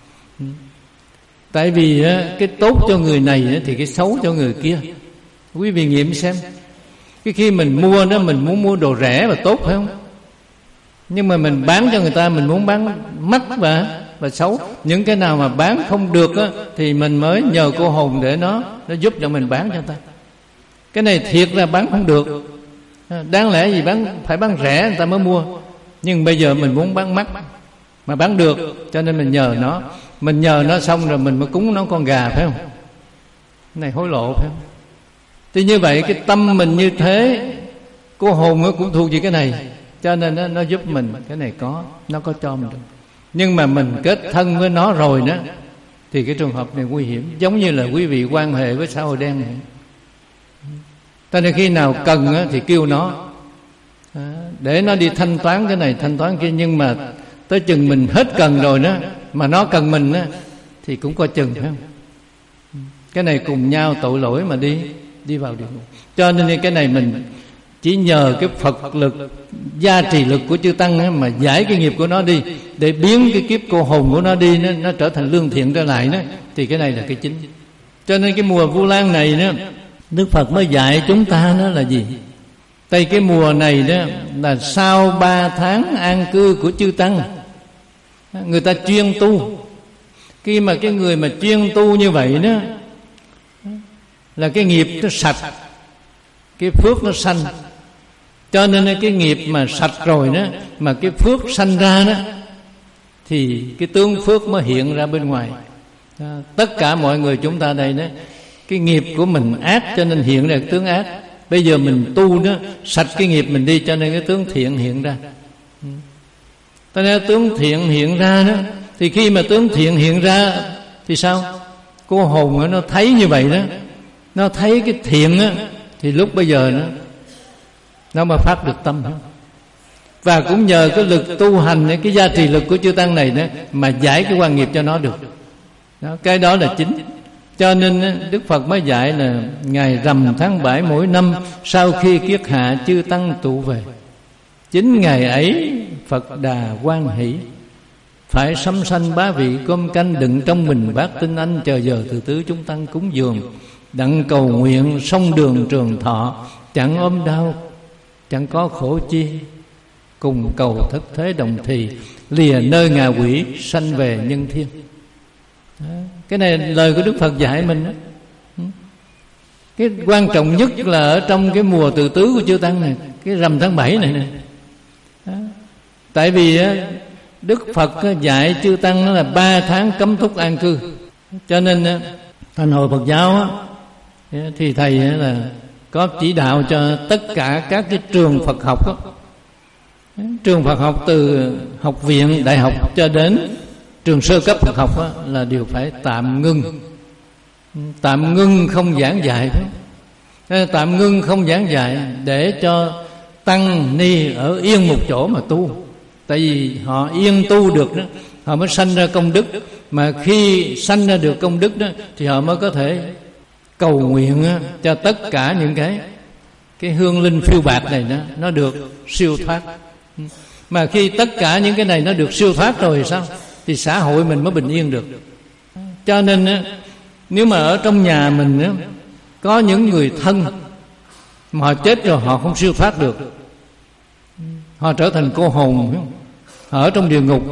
Tại vì á, cái tốt cho người này á, thì cái xấu cho người kia. Quý vị nghiệm xem, cái khi mình mua đó, mình muốn mua đồ rẻ và tốt phải không? Nhưng mà mình bán cho người ta, mình muốn bán mắc và và xấu. Những cái nào mà bán không được á, thì mình mới nhờ cô hồn để nó nó giúp cho mình bán cho người ta. Cái này thiệt ra bán không được. Đáng lẽ gì bán phải bán rẻ người ta mới mua. Nhưng bây giờ mình muốn bán mắc mà bán được, cho nên mình nhờ nó. Mình nhờ nó xong rồi mình mới cúng nó con gà phải không? Cái này hối lộ phải không? Thì như vậy cái tâm mình như thế, cô hồn nó cũng thuộc về cái này, cho nên nó, nó giúp mình. Cái này có, nó có cho mình được. Nhưng mà mình kết thân với nó rồi đó, thì cái trường hợp này nguy hiểm. Giống như là quý vị quan hệ với xã hội đen này. Cho nên khi nào cần á, thì kêu nó để nó đi thanh toán cái này thanh toán kia. Nhưng mà tới chừng mình hết cần rồi đó, mà nó cần mình á, thì cũng coi chừng phải không? Cái này cùng nhau tội lỗi mà đi đi vào địa ngục. Cho nên cái này mình chỉ nhờ cái Phật lực, gia trì lực của chư tăng á, mà giải cái nghiệp của nó đi, để biến cái kiếp cô hồn của nó đi, nó, nó trở thành lương thiện trở lại đó. Thì cái này là cái chính. Cho nên cái mùa Vu Lan này đó, Đức Phật mới dạy chúng ta đó là gì? Tại cái mùa này đó là sau ba tháng an cư của chư tăng, người ta chuyên tu. Khi mà cái người mà chuyên tu như vậy đó, là cái nghiệp nó sạch, cái phước nó sanh. Cho nên cái nghiệp mà sạch rồi đó, mà cái phước sanh ra đó, thì cái tướng phước mới hiện ra bên ngoài. Tất cả mọi người chúng ta đây đó, cái nghiệp của mình ác cho nên hiện ra tướng ác. Bây giờ mình tu đó, sạch cái nghiệp mình đi, cho nên cái tướng thiện hiện ra. Cho nên tướng thiện hiện ra đó, thì khi mà tướng thiện hiện ra thì sao? Cô hồn nó thấy như vậy đó, nó thấy cái thiện á, thì lúc bây giờ nó nó mà phát được tâm. Và cũng nhờ cái lực tu hành, cái gia trì lực của chư tăng này đó, mà giải cái quan nghiệp cho nó được đó, cái đó là chính. Cho nên Đức Phật mới dạy là ngày rằm tháng bảy mỗi năm, sau khi kiết hạ chư tăng tụ về, chính ngày ấy Phật Đà hoan hỷ, phải sắm sanh bá vị cơm canh đựng trong mình bát tinh anh, chờ giờ từ tứ chúng tăng cúng dường, đặng cầu nguyện sông đường trường thọ, chẳng ốm đau, chẳng có khổ chi, cùng cầu thất thế đồng thì, lìa nơi ngạ quỷ, sanh về nhân thiên. Đó. Cái này là lời của Đức Phật dạy mình đó. Cái quan trọng nhất là ở trong cái mùa từ tứ của chư tăng này, cái rằm tháng bảy này này. Đó. Tại vì Đức Phật dạy chư tăng nó là ba tháng cấm túc an cư. Cho nên Thành Hội Phật giáo thì thầy là có chỉ đạo cho tất cả các cái trường Phật học đó. Trường Phật học từ học viện, đại học cho đến trường sơ cấp Phật học đó, là đều phải tạm ngưng. Tạm ngưng không giảng dạy. Tạm ngưng không giảng dạy để cho tăng ni ở yên một chỗ mà tu. Tại vì họ yên tu được đó, họ mới sanh ra công đức. Mà khi sanh ra được công đức đó, thì họ mới có thể cầu nguyện cho tất cả những cái cái hương linh phiêu bạt này đó, nó được siêu thoát. Mà khi tất cả những cái này nó được siêu thoát rồi thì sao? Thì xã hội mình mới bình yên được. Cho nên nếu mà ở trong nhà mình có những người thân mà họ chết rồi, họ không siêu thoát được, họ trở thành cô hồn, họ ở trong địa ngục,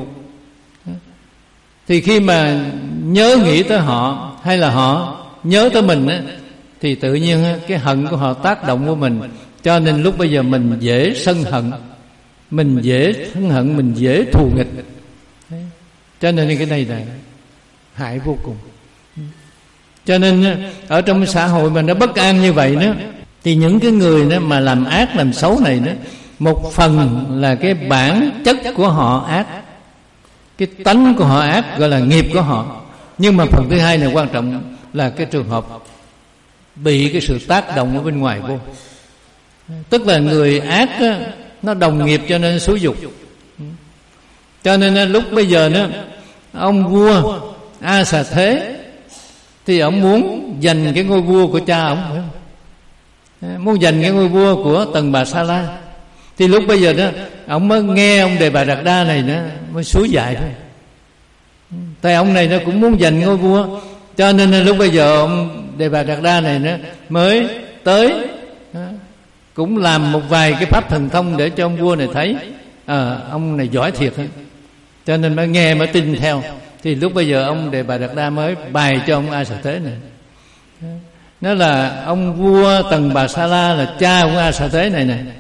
thì khi mà nhớ nghĩ tới họ, hay là họ nhớ tới mình á, thì tự nhiên cái hận của họ tác động của mình. Cho nên lúc bây giờ mình dễ sân hận, mình dễ sân hận, mình dễ thù nghịch. Cho nên cái này là hại vô cùng. Cho nên ở trong xã hội mà nó bất an như vậy đó, thì những cái người đó mà làm ác làm xấu này đó, Một phần là cái bản chất của họ ác, cái tánh của họ ác, gọi là nghiệp của họ. Nhưng mà phần thứ hai này quan trọng là cái trường hợp bị cái sự tác động ở bên ngoài vô. Tức là người ác á, nó đồng nghiệp cho nên xúi dục. Cho nên lúc bây giờ đó, ông vua A Xà Thế thì ông muốn giành cái ngôi vua của cha ông, phải không? Muốn giành cái ngôi vua của Tần Bà Sa La. Thì lúc bây giờ đó ông mới nghe ông Đề Bà Đạt Đa này nó mới xúi dại thôi. Tại ông này nó cũng muốn giành ngôi vua, cho nên lúc bây giờ ông Đề Bà Đạt Đa này nó mới tới, cũng làm một vài cái pháp thần thông để cho ông vua này thấy à, ông này giỏi thiệt đó. Cho nên mới nghe mới tin theo. Thì lúc bây giờ ông Đề Bà Đạt Đa mới bày cho ông A Xà Thế này. Nó là ông vua Tần Bà Sa La là cha của A Xà Thế này này.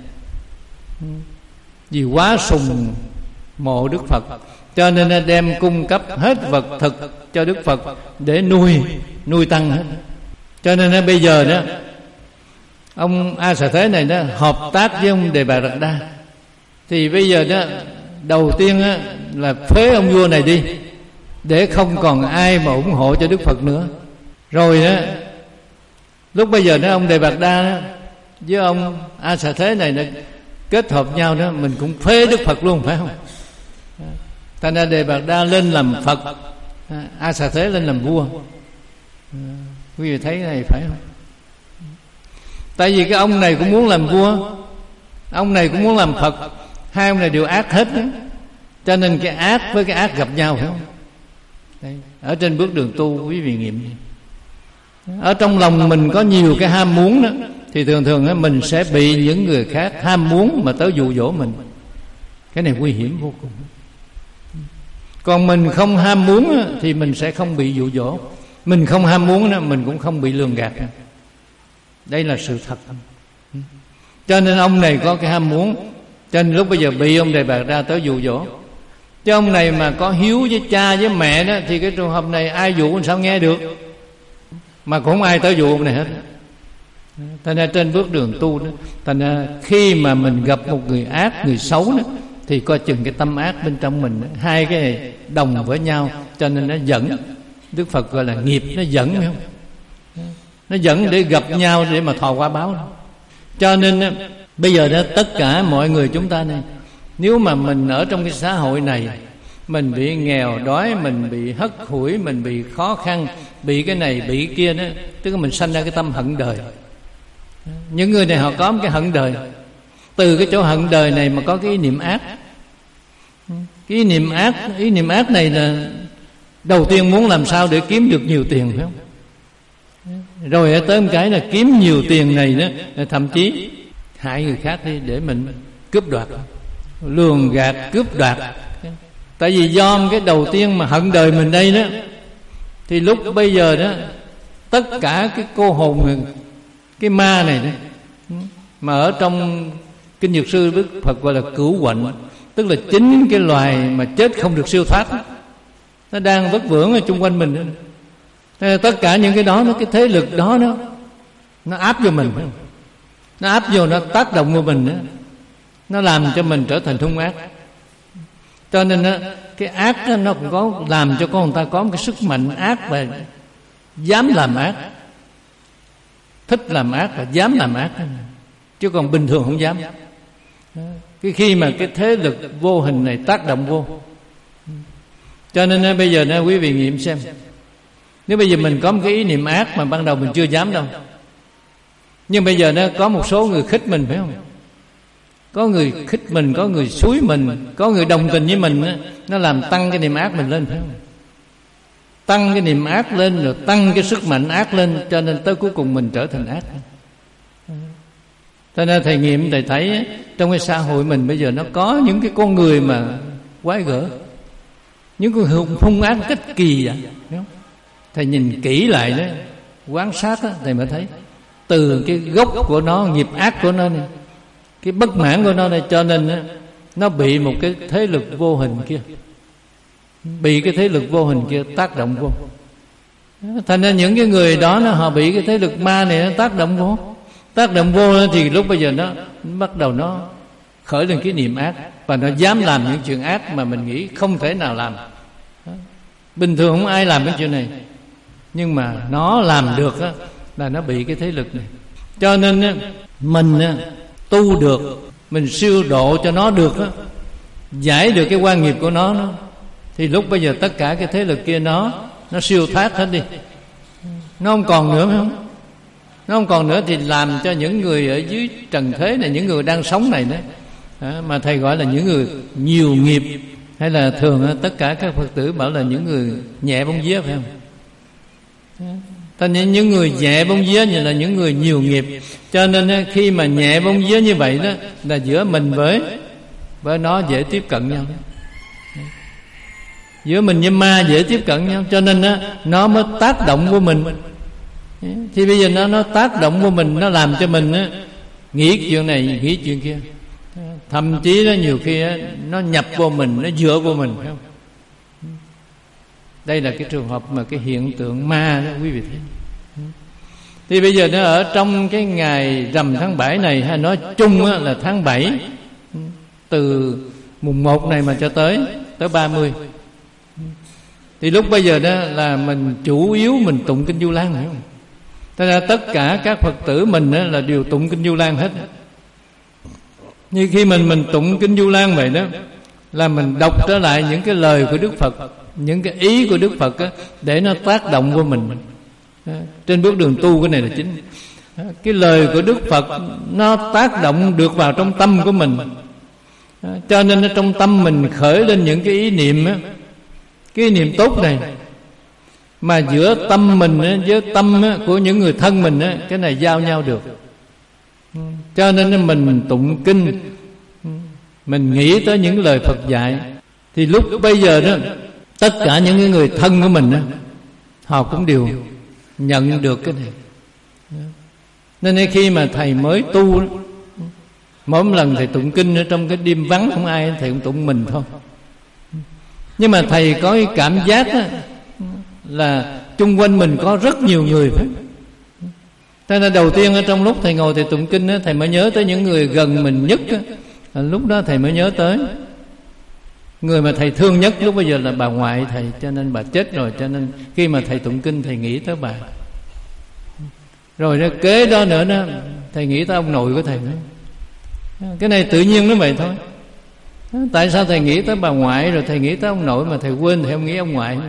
Vì quá sùng mộ Đức Phật, cho nên nó đem cung cấp hết vật thực cho Đức Phật để nuôi nuôi tăng hết. Cho nên nó bây giờ đó ông A Xà Thế này nó hợp tác với ông Đề Bà Đạt Đa. Thì bây giờ đó đầu tiên đó, là phế ông vua này đi, để không còn ai mà ủng hộ cho Đức Phật nữa. Rồi đó lúc bây giờ đó ông Đề Bà Đạt Đa đó, với ông A Xà Thế này nó kết hợp nhau đó, mình cũng phế Đức Phật luôn, phải không? Thành ra Đề Bà Đạt Đa lên làm Phật, A Xà Thế lên làm vua. Quý vị thấy này phải không? Tại vì cái ông này cũng muốn làm vua, ông này cũng muốn làm Phật, hai ông này đều ác hết đó. Cho nên cái ác với cái ác gặp nhau, phải không? Đây, ở trên bước đường tu quý vị nghiệm đi. Ở trong lòng mình có nhiều cái ham muốn đó, thì thường thường mình sẽ bị những người khác ham muốn mà tới dụ dỗ mình. Cái này nguy hiểm vô cùng. Còn mình không ham muốn thì mình sẽ không bị dụ dỗ. Mình không ham muốn mình cũng không bị lường gạt. Đây là sự thật. Cho nên ông này có cái ham muốn, cho nên lúc bây giờ bị ông Đề Bà Đạt Đa tới dụ dỗ. Chứ ông này mà có hiếu với cha với mẹ đó, thì cái trường hợp này ai dụ làm sao nghe được. Mà cũng không ai tới dụ ông này hết. Thành ra trên bước đường tu đó, thành ra khi mà mình gặp một người ác, người xấu đó, thì coi chừng cái tâm ác bên trong mình đó, hai cái này đồng với nhau, cho nên nó dẫn. Đức Phật gọi là nghiệp, nó dẫn, phải không? Nó dẫn để gặp nhau để mà thọ quả báo đó. Cho nên đó, bây giờ đó tất cả mọi người chúng ta này, nếu mà mình ở trong cái xã hội này, mình bị nghèo đói, mình bị hất hủi, mình bị khó khăn, bị cái này bị cái kia đó, tức là mình sanh ra cái tâm hận đời. Những người này họ có một cái hận đời, từ cái chỗ hận đời này mà có cái ý niệm ác. Cái ý niệm ác, ý niệm ác này là đầu tiên muốn làm sao để kiếm được nhiều tiền, phải không? Rồi tới một cái là kiếm nhiều tiền này đó, thậm chí hại người khác đi để mình cướp đoạt, lường gạt, cướp đoạt. Tại vì do cái đầu tiên mà hận đời mình đây đó, thì lúc bây giờ đó tất cả cái cô hồn, cái ma này đó, mà ở trong Kinh Dược Sư Đức Phật gọi là cửu quạnh, tức là chính cái loài mà chết không được siêu thoát đó, nó đang vất vưởng ở chung quanh mình đó. Tất cả những cái đó, nó cái thế lực đó nó nó áp vô mình, phải không? Nó áp vô, nó tác động vô mình đó. Nó làm cho mình trở thành hung ác. Cho nên đó, cái ác đó, nó cũng có làm cho con người ta có một cái sức mạnh ác và dám làm ác, thích làm ác và dám làm ác, chứ còn bình thường không dám. Cái khi mà cái thế lực vô hình này tác động vô, cho nên bây giờ quý vị nghiệm xem, nếu bây giờ mình có một cái ý niệm ác mà ban đầu mình chưa dám đâu, nhưng bây giờ nó có một số người khích mình, phải không? Có người khích mình, có người xúi mình, có người đồng tình với mình, nó làm tăng cái niềm ác mình lên, phải không? Tăng cái niềm ác lên, rồi tăng cái sức mạnh ác lên, cho nên tới cuối cùng mình trở thành ác. Cho nên thầy nghiệm, thầy thấy trong cái xã hội mình bây giờ nó có những cái con người mà quái gở, những con hung, hung ác cách kỳ vậy, đúng không? Thầy nhìn kỹ lại đó, quan sát đó, thầy mới thấy từ cái gốc của nó, nghiệp ác của nó này, cái bất mãn của nó này, cho nên đó, nó bị một cái thế lực vô hình kia, bị cái thế lực vô hình kia tác động vô. Thành ra những cái người đó nó họ bị cái thế lực ma này nó tác động vô, tác động vô thì lúc bây giờ nó bắt đầu nó khởi lên cái niệm ác, và nó dám làm những chuyện ác mà mình nghĩ không thể nào làm. Bình thường không ai làm cái chuyện này, nhưng mà nó làm được á, là nó bị cái thế lực này. Cho nên á, mình á, tu được, mình siêu độ cho nó được á, giải được cái quan nghiệp của nó, nó thì lúc bây giờ tất cả cái thế lực kia nó nó siêu thoát hết đi, nó không còn nữa, phải không? Nó không còn nữa thì làm cho những người ở dưới trần thế này, những người đang sống này đấy, à, mà thầy gọi là những người nhiều nghiệp, hay là thường á, tất cả các Phật tử bảo là những người nhẹ bông vía, phải không? Thành những những người nhẹ bông vía như là những người nhiều nghiệp. Cho nên khi mà nhẹ bông vía như vậy đó, là giữa mình với với nó dễ tiếp cận nhau. Giữa mình với ma dễ tiếp cận nhau, cho nên đó, nó mới tác động của mình. Thì bây giờ nó nó tác động của mình, nó làm cho mình á, nghĩ chuyện này, nghĩ chuyện kia. Thậm chí đó nhiều khi á, nó nhập vô mình, nó dựa vô mình, phải không? Đây là cái trường hợp mà cái hiện tượng ma đó, quý vị thấy. Thì bây giờ nó ở trong cái ngày rằm tháng bảy này, hay nói chung á, là tháng bảy, từ mùng một này mà cho tới tới ba mươi. Thì lúc bây giờ đó là mình chủ yếu mình tụng kinh Du Lan, phải không? Thế ra tất cả các Phật tử mình đó là đều tụng kinh Du Lan hết. Như khi mình mình tụng kinh Du Lan vậy đó, là mình đọc trở lại những cái lời của Đức Phật, những cái ý của Đức Phật á, để nó tác động của mình. Trên bước đường tu cái này là chính. Cái lời của Đức Phật nó tác động được vào trong tâm của mình, cho nên ở trong tâm mình khởi lên những cái ý niệm á, cái ý niệm tốt này, mà giữa tâm mình á, với tâm á, của những người thân mình á, cái này giao nhau được. Cho nên mình tụng kinh, mình nghĩ tới những lời Phật dạy, thì lúc bây giờ đó tất cả những người thân của mình đó, họ cũng đều nhận được cái này. Nên khi mà thầy mới tu, mỗi một lần thầy tụng kinh ở trong cái đêm vắng không ai, thầy cũng tụng mình thôi. Nhưng mà thầy có cái cảm giác đó, là chung quanh mình có rất nhiều người. Thế nên đầu tiên ở trong lúc thầy ngồi thầy tụng kinh đó, thầy mới nhớ tới những người gần mình nhất đó. Lúc đó thầy mới nhớ tới người mà thầy thương nhất lúc bây giờ là bà ngoại thầy, cho nên bà chết rồi, cho nên khi mà thầy tụng kinh thầy nghĩ tới bà. Rồi đó, kế đó nữa đó, thầy nghĩ tới ông nội của thầy nữa. Cái này tự nhiên nó vậy thôi. Tại sao thầy nghĩ tới bà ngoại rồi thầy nghĩ tới ông nội, mà thầy quên thầy không nghĩ ông ngoại,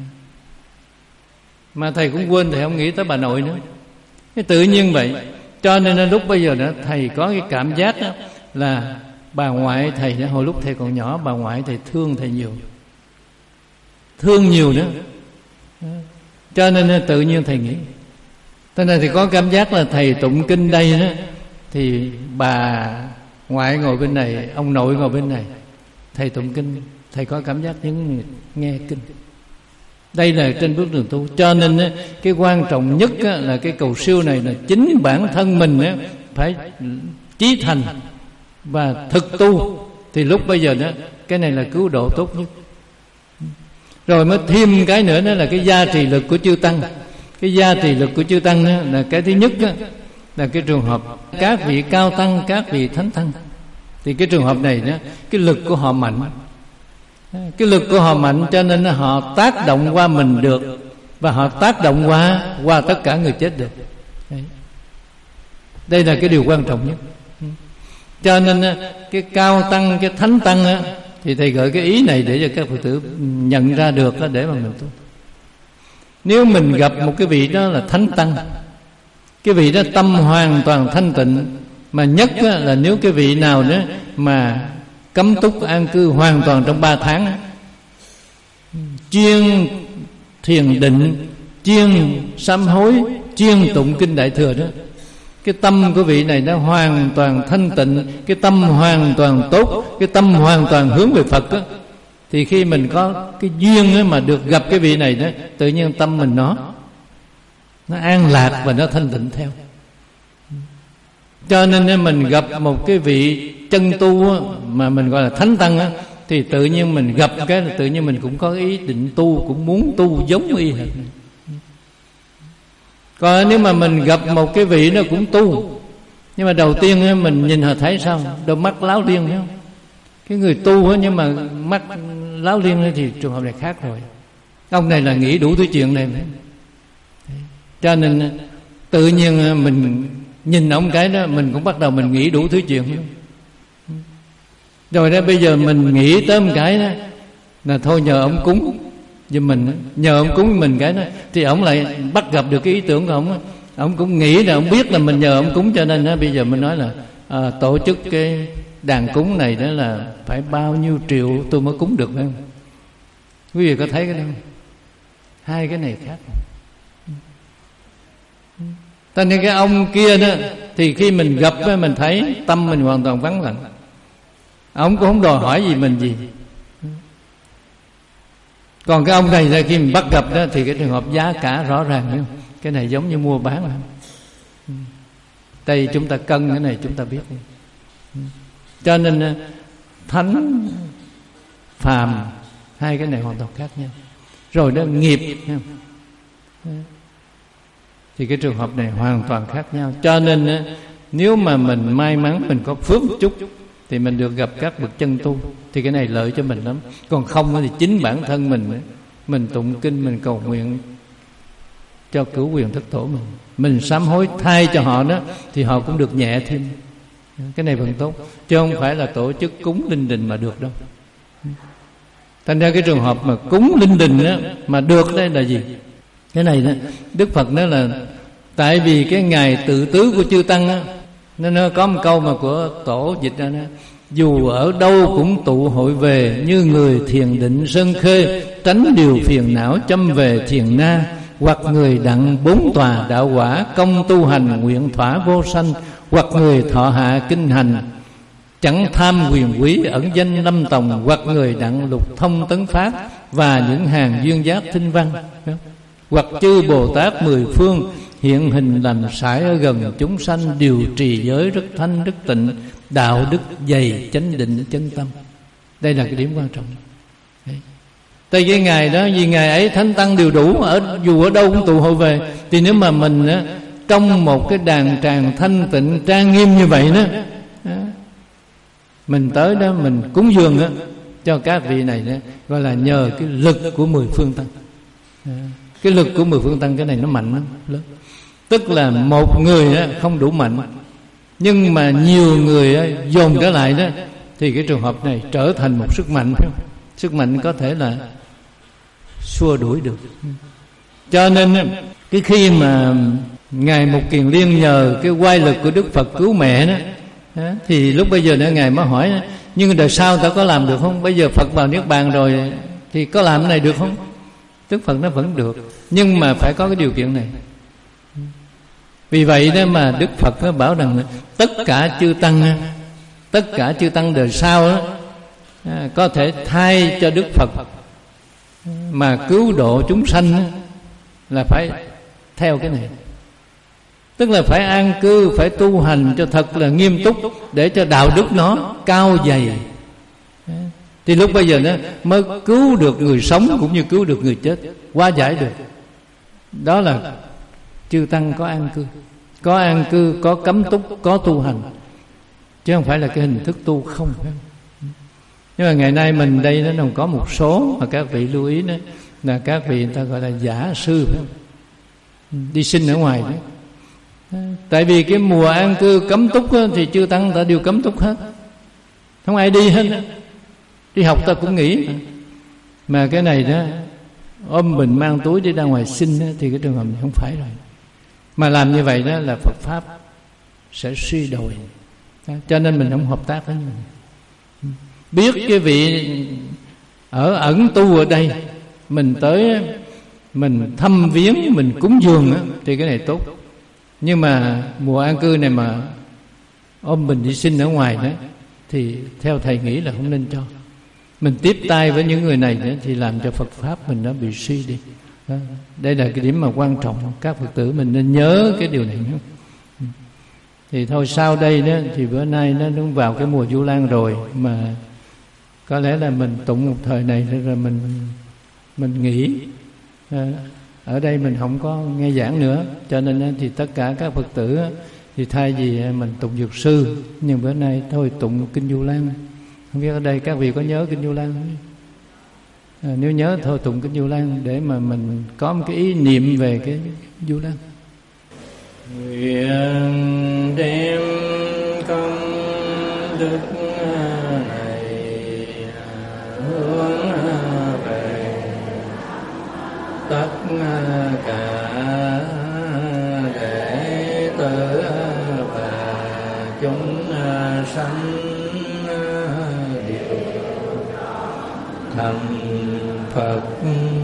mà thầy cũng quên thầy không nghĩ tới bà nội nữa. Cái tự nhiên vậy. Cho nên lúc bây giờ đó thầy có cái cảm giác đó, là bà ngoại thầy đó, hồi lúc thầy còn nhỏ, bà ngoại thầy thương thầy nhiều, thương nhiều nữa. Cho nên tự nhiên thầy nghĩ. Thế nên thì có cảm giác là thầy tụng kinh đây đó, thì bà ngoại ngồi bên này, ông nội ngồi bên này, thầy tụng kinh, thầy có cảm giác những người nghe kinh. Đây là trên bước đường tu. Cho nên cái quan trọng nhất là cái cầu siêu này là chính bản thân mình phải chí thành và thực tu, thì lúc bây giờ đó cái này là cứu độ tốt nhất. Rồi mới thêm cái nữa đó là cái gia trì lực của chư tăng. Cái gia trì lực của chư tăng đó là cái thứ nhất đó, là cái trường hợp các vị cao tăng, các vị thánh tăng. Thì cái trường hợp này đó, cái lực của họ mạnh, cái lực của họ mạnh, cho nên họ tác động qua mình được, và họ tác động qua qua tất cả người chết được. Đấy. Đây là cái điều quan trọng nhất. Cho nên cái cao tăng, cái thánh tăng á, thì thầy gợi cái ý này để cho các Phật tử nhận ra được để mà mình tu. Nếu mình gặp một cái vị đó là thánh tăng, cái vị đó tâm hoàn toàn thanh tịnh, mà nhất là nếu cái vị nào đó mà cấm túc an cư hoàn toàn trong ba tháng, chuyên thiền định, chuyên sám hối, chuyên tụng kinh Đại Thừa đó, cái tâm của vị này nó hoàn toàn thanh tịnh, cái tâm hoàn toàn tốt, cái tâm hoàn toàn hướng về Phật đó, thì khi mình có cái duyên đó mà được gặp cái vị này đó, tự nhiên tâm mình nó nó an lạc và nó thanh tịnh theo. Cho nên mình gặp một cái vị chân tu mà mình gọi là thánh tăng á, thì tự nhiên mình gặp cái là tự nhiên mình cũng có ý định tu, cũng muốn tu giống y hệt. Còn nếu mà mình gặp một cái vị nó cũng tu, Nhưng mà đầu tiên mình nhìn họ thấy sao? Đôi mắt láo liên, phải không? Cái người tu nhưng mà mắt láo liên thì trường hợp này khác rồi. Ông này là nghĩ đủ thứ chuyện này. Cho nên tự nhiên mình nhìn ông cái đó, mình cũng bắt đầu mình nghĩ đủ thứ chuyện. Rồi đó bây giờ mình nghĩ tới một cái đó là thôi nhờ ông cúng giùm mình, nhờ ông cúng mình cái đó, thì ông lại bắt gặp được cái ý tưởng của ông. Ông cũng nghĩ là ông biết là mình nhờ ông cúng, cho nên đó, bây giờ mình nói là à, tổ chức cái đàn cúng này đó là phải bao nhiêu triệu tôi mới cúng được, phải không? Quý vị có thấy cái đó không? Hai cái này khác. Cho nên cái ông kia đó thì khi mình gặp mình thấy tâm mình hoàn toàn vắng lặng, ông cũng không đòi hỏi gì mình gì. Còn cái ông này là khi mình bắt gặp đó thì cái trường hợp giá cả rõ ràng, phải không? Cái này giống như mua bán không? Đây chúng ta cân cái này chúng ta biết. Cho nên thánh phàm hai cái này hoàn toàn khác nhau. Rồi đó nghiệp, thì cái trường hợp này hoàn toàn khác nhau. Cho nên nếu mà mình may mắn mình có phước một chút thì mình được gặp các bậc chân tu, thì cái này lợi cho mình lắm. Còn không thì chính bản thân mình mình tụng kinh, mình cầu nguyện cho cửu quyền thất tổ mình, mình sám hối thay cho họ đó, thì họ cũng được nhẹ thêm. Cái này vẫn tốt, chứ không phải là tổ chức cúng linh đình mà được đâu. Thành ra cái trường hợp mà cúng linh đình đó, mà được đây là gì? Cái này đó, Đức Phật nói là tại vì cái ngày tự tứ của chư tăng đó, nên nó có một câu mà của tổ dịch ra đó: dù ở đâu cũng tụ hội về, như người thiền định sơn khê, tránh điều phiền não châm về thiền na. Hoặc người đặng bốn tòa đạo quả, công tu hành nguyện thỏa vô sanh. Hoặc người thọ hạ kinh hành, chẳng tham quyền quý ẩn danh lâm tòng. Hoặc người đặng lục thông tấn pháp, và những hàng duyên giác thinh văn. Hoặc chư Bồ Tát mười phương, hiện hình làm sải ở gần chúng sanh, điều trì giới rất thanh rất tịnh, đạo đức dày chánh định chân tâm. Đây là cái điểm quan trọng. Tại cái ngày đó, vì ngày ấy thánh tăng đều đủ, ở dù ở đâu cũng tụ hội về. Thì nếu mà mình á, trong một cái đàn tràng thanh tịnh trang nghiêm như vậy đó, mình tới đó mình cúng dường đó, cho các vị này đó, gọi là nhờ cái lực của mười phương tăng. Cái lực của mười phương tăng cái này nó mạnh lắm, lớn. Tức là một người đó không đủ mạnh, nhưng mà nhiều người đó, dồn trở lại đó, thì cái trường hợp này trở thành một sức mạnh, phải không? Sức mạnh có thể là xua đuổi được. Cho nên cái khi mà Ngài Mục Kiền Liên nhờ cái oai lực của Đức Phật cứu mẹ đó, thì lúc bây giờ nữa Ngài mới hỏi: nhưng đời sau ta có làm được không? Bây giờ Phật vào Niết Bàn rồi thì có làm cái này được không? Đức Phật nó vẫn được, nhưng mà phải có cái điều kiện này. Vì vậy đó mà Đức Phật nó bảo rằng tất cả chư tăng, tất cả chư tăng đời sau đó, có thể thay cho Đức Phật mà cứu độ chúng sanh, là phải theo cái này. Tức là phải an cư, phải tu hành cho thật là nghiêm túc, để cho đạo đức nó cao dày. Thì lúc bây giờ nó mới cứu được người sống, cũng như cứu được người chết, hóa giải được. Đó là chư tăng có an cư. Có an cư, có cấm túc, có tu hành, chứ không phải là cái hình thức tu không. Nhưng mà ngày nay mình đây nó còn có một số mà các vị lưu ý đó, là các vị người ta gọi là giả sư, phải không? Đi sinh ở ngoài đó. Tại vì cái mùa an cư cấm túc đó, thì chư tăng ta đều cấm túc hết, không ai đi hết. Đi học ta cũng nghỉ. Mà cái này đó, ôm bình mang túi đi ra ngoài sinh đó, thì cái trường hợp này không phải rồi. Mà làm như vậy đó là Phật Pháp sẽ suy đồi. Cho nên mình không hợp tác với mình. Biết cái vị ở ẩn tu ở đây, mình tới mình thăm viếng, mình cúng dường đó, thì cái này tốt. Nhưng mà mùa an cư này mà ôm mình đi sinh ở ngoài đó, thì theo thầy nghĩ là không nên cho. Mình tiếp tay với những người này nữa, thì làm cho Phật Pháp mình nó bị suy đi. Đó. Đây là cái điểm mà quan trọng, các Phật tử mình nên nhớ cái điều này nữa. Thì thôi sau đây đó, thì bữa nay nó cũng vào cái mùa Vu Lan rồi, mà có lẽ là mình tụng một thời này rồi mình mình nghỉ. Ở đây mình không có nghe giảng nữa, cho nên thì tất cả các Phật tử Thì thay vì mình tụng Dược Sư, nhưng bữa nay thôi tụng Kinh Du Lan. Không biết ở đây các vị có nhớ Kinh Du Lan không? À, nếu nhớ thôi tụng Kinh Du Lan để mà mình có một cái ý niệm về cái Du Lan. Nguyện đem công đức này hướng về tất cả đệ tử và chúng sanh đều thành Phật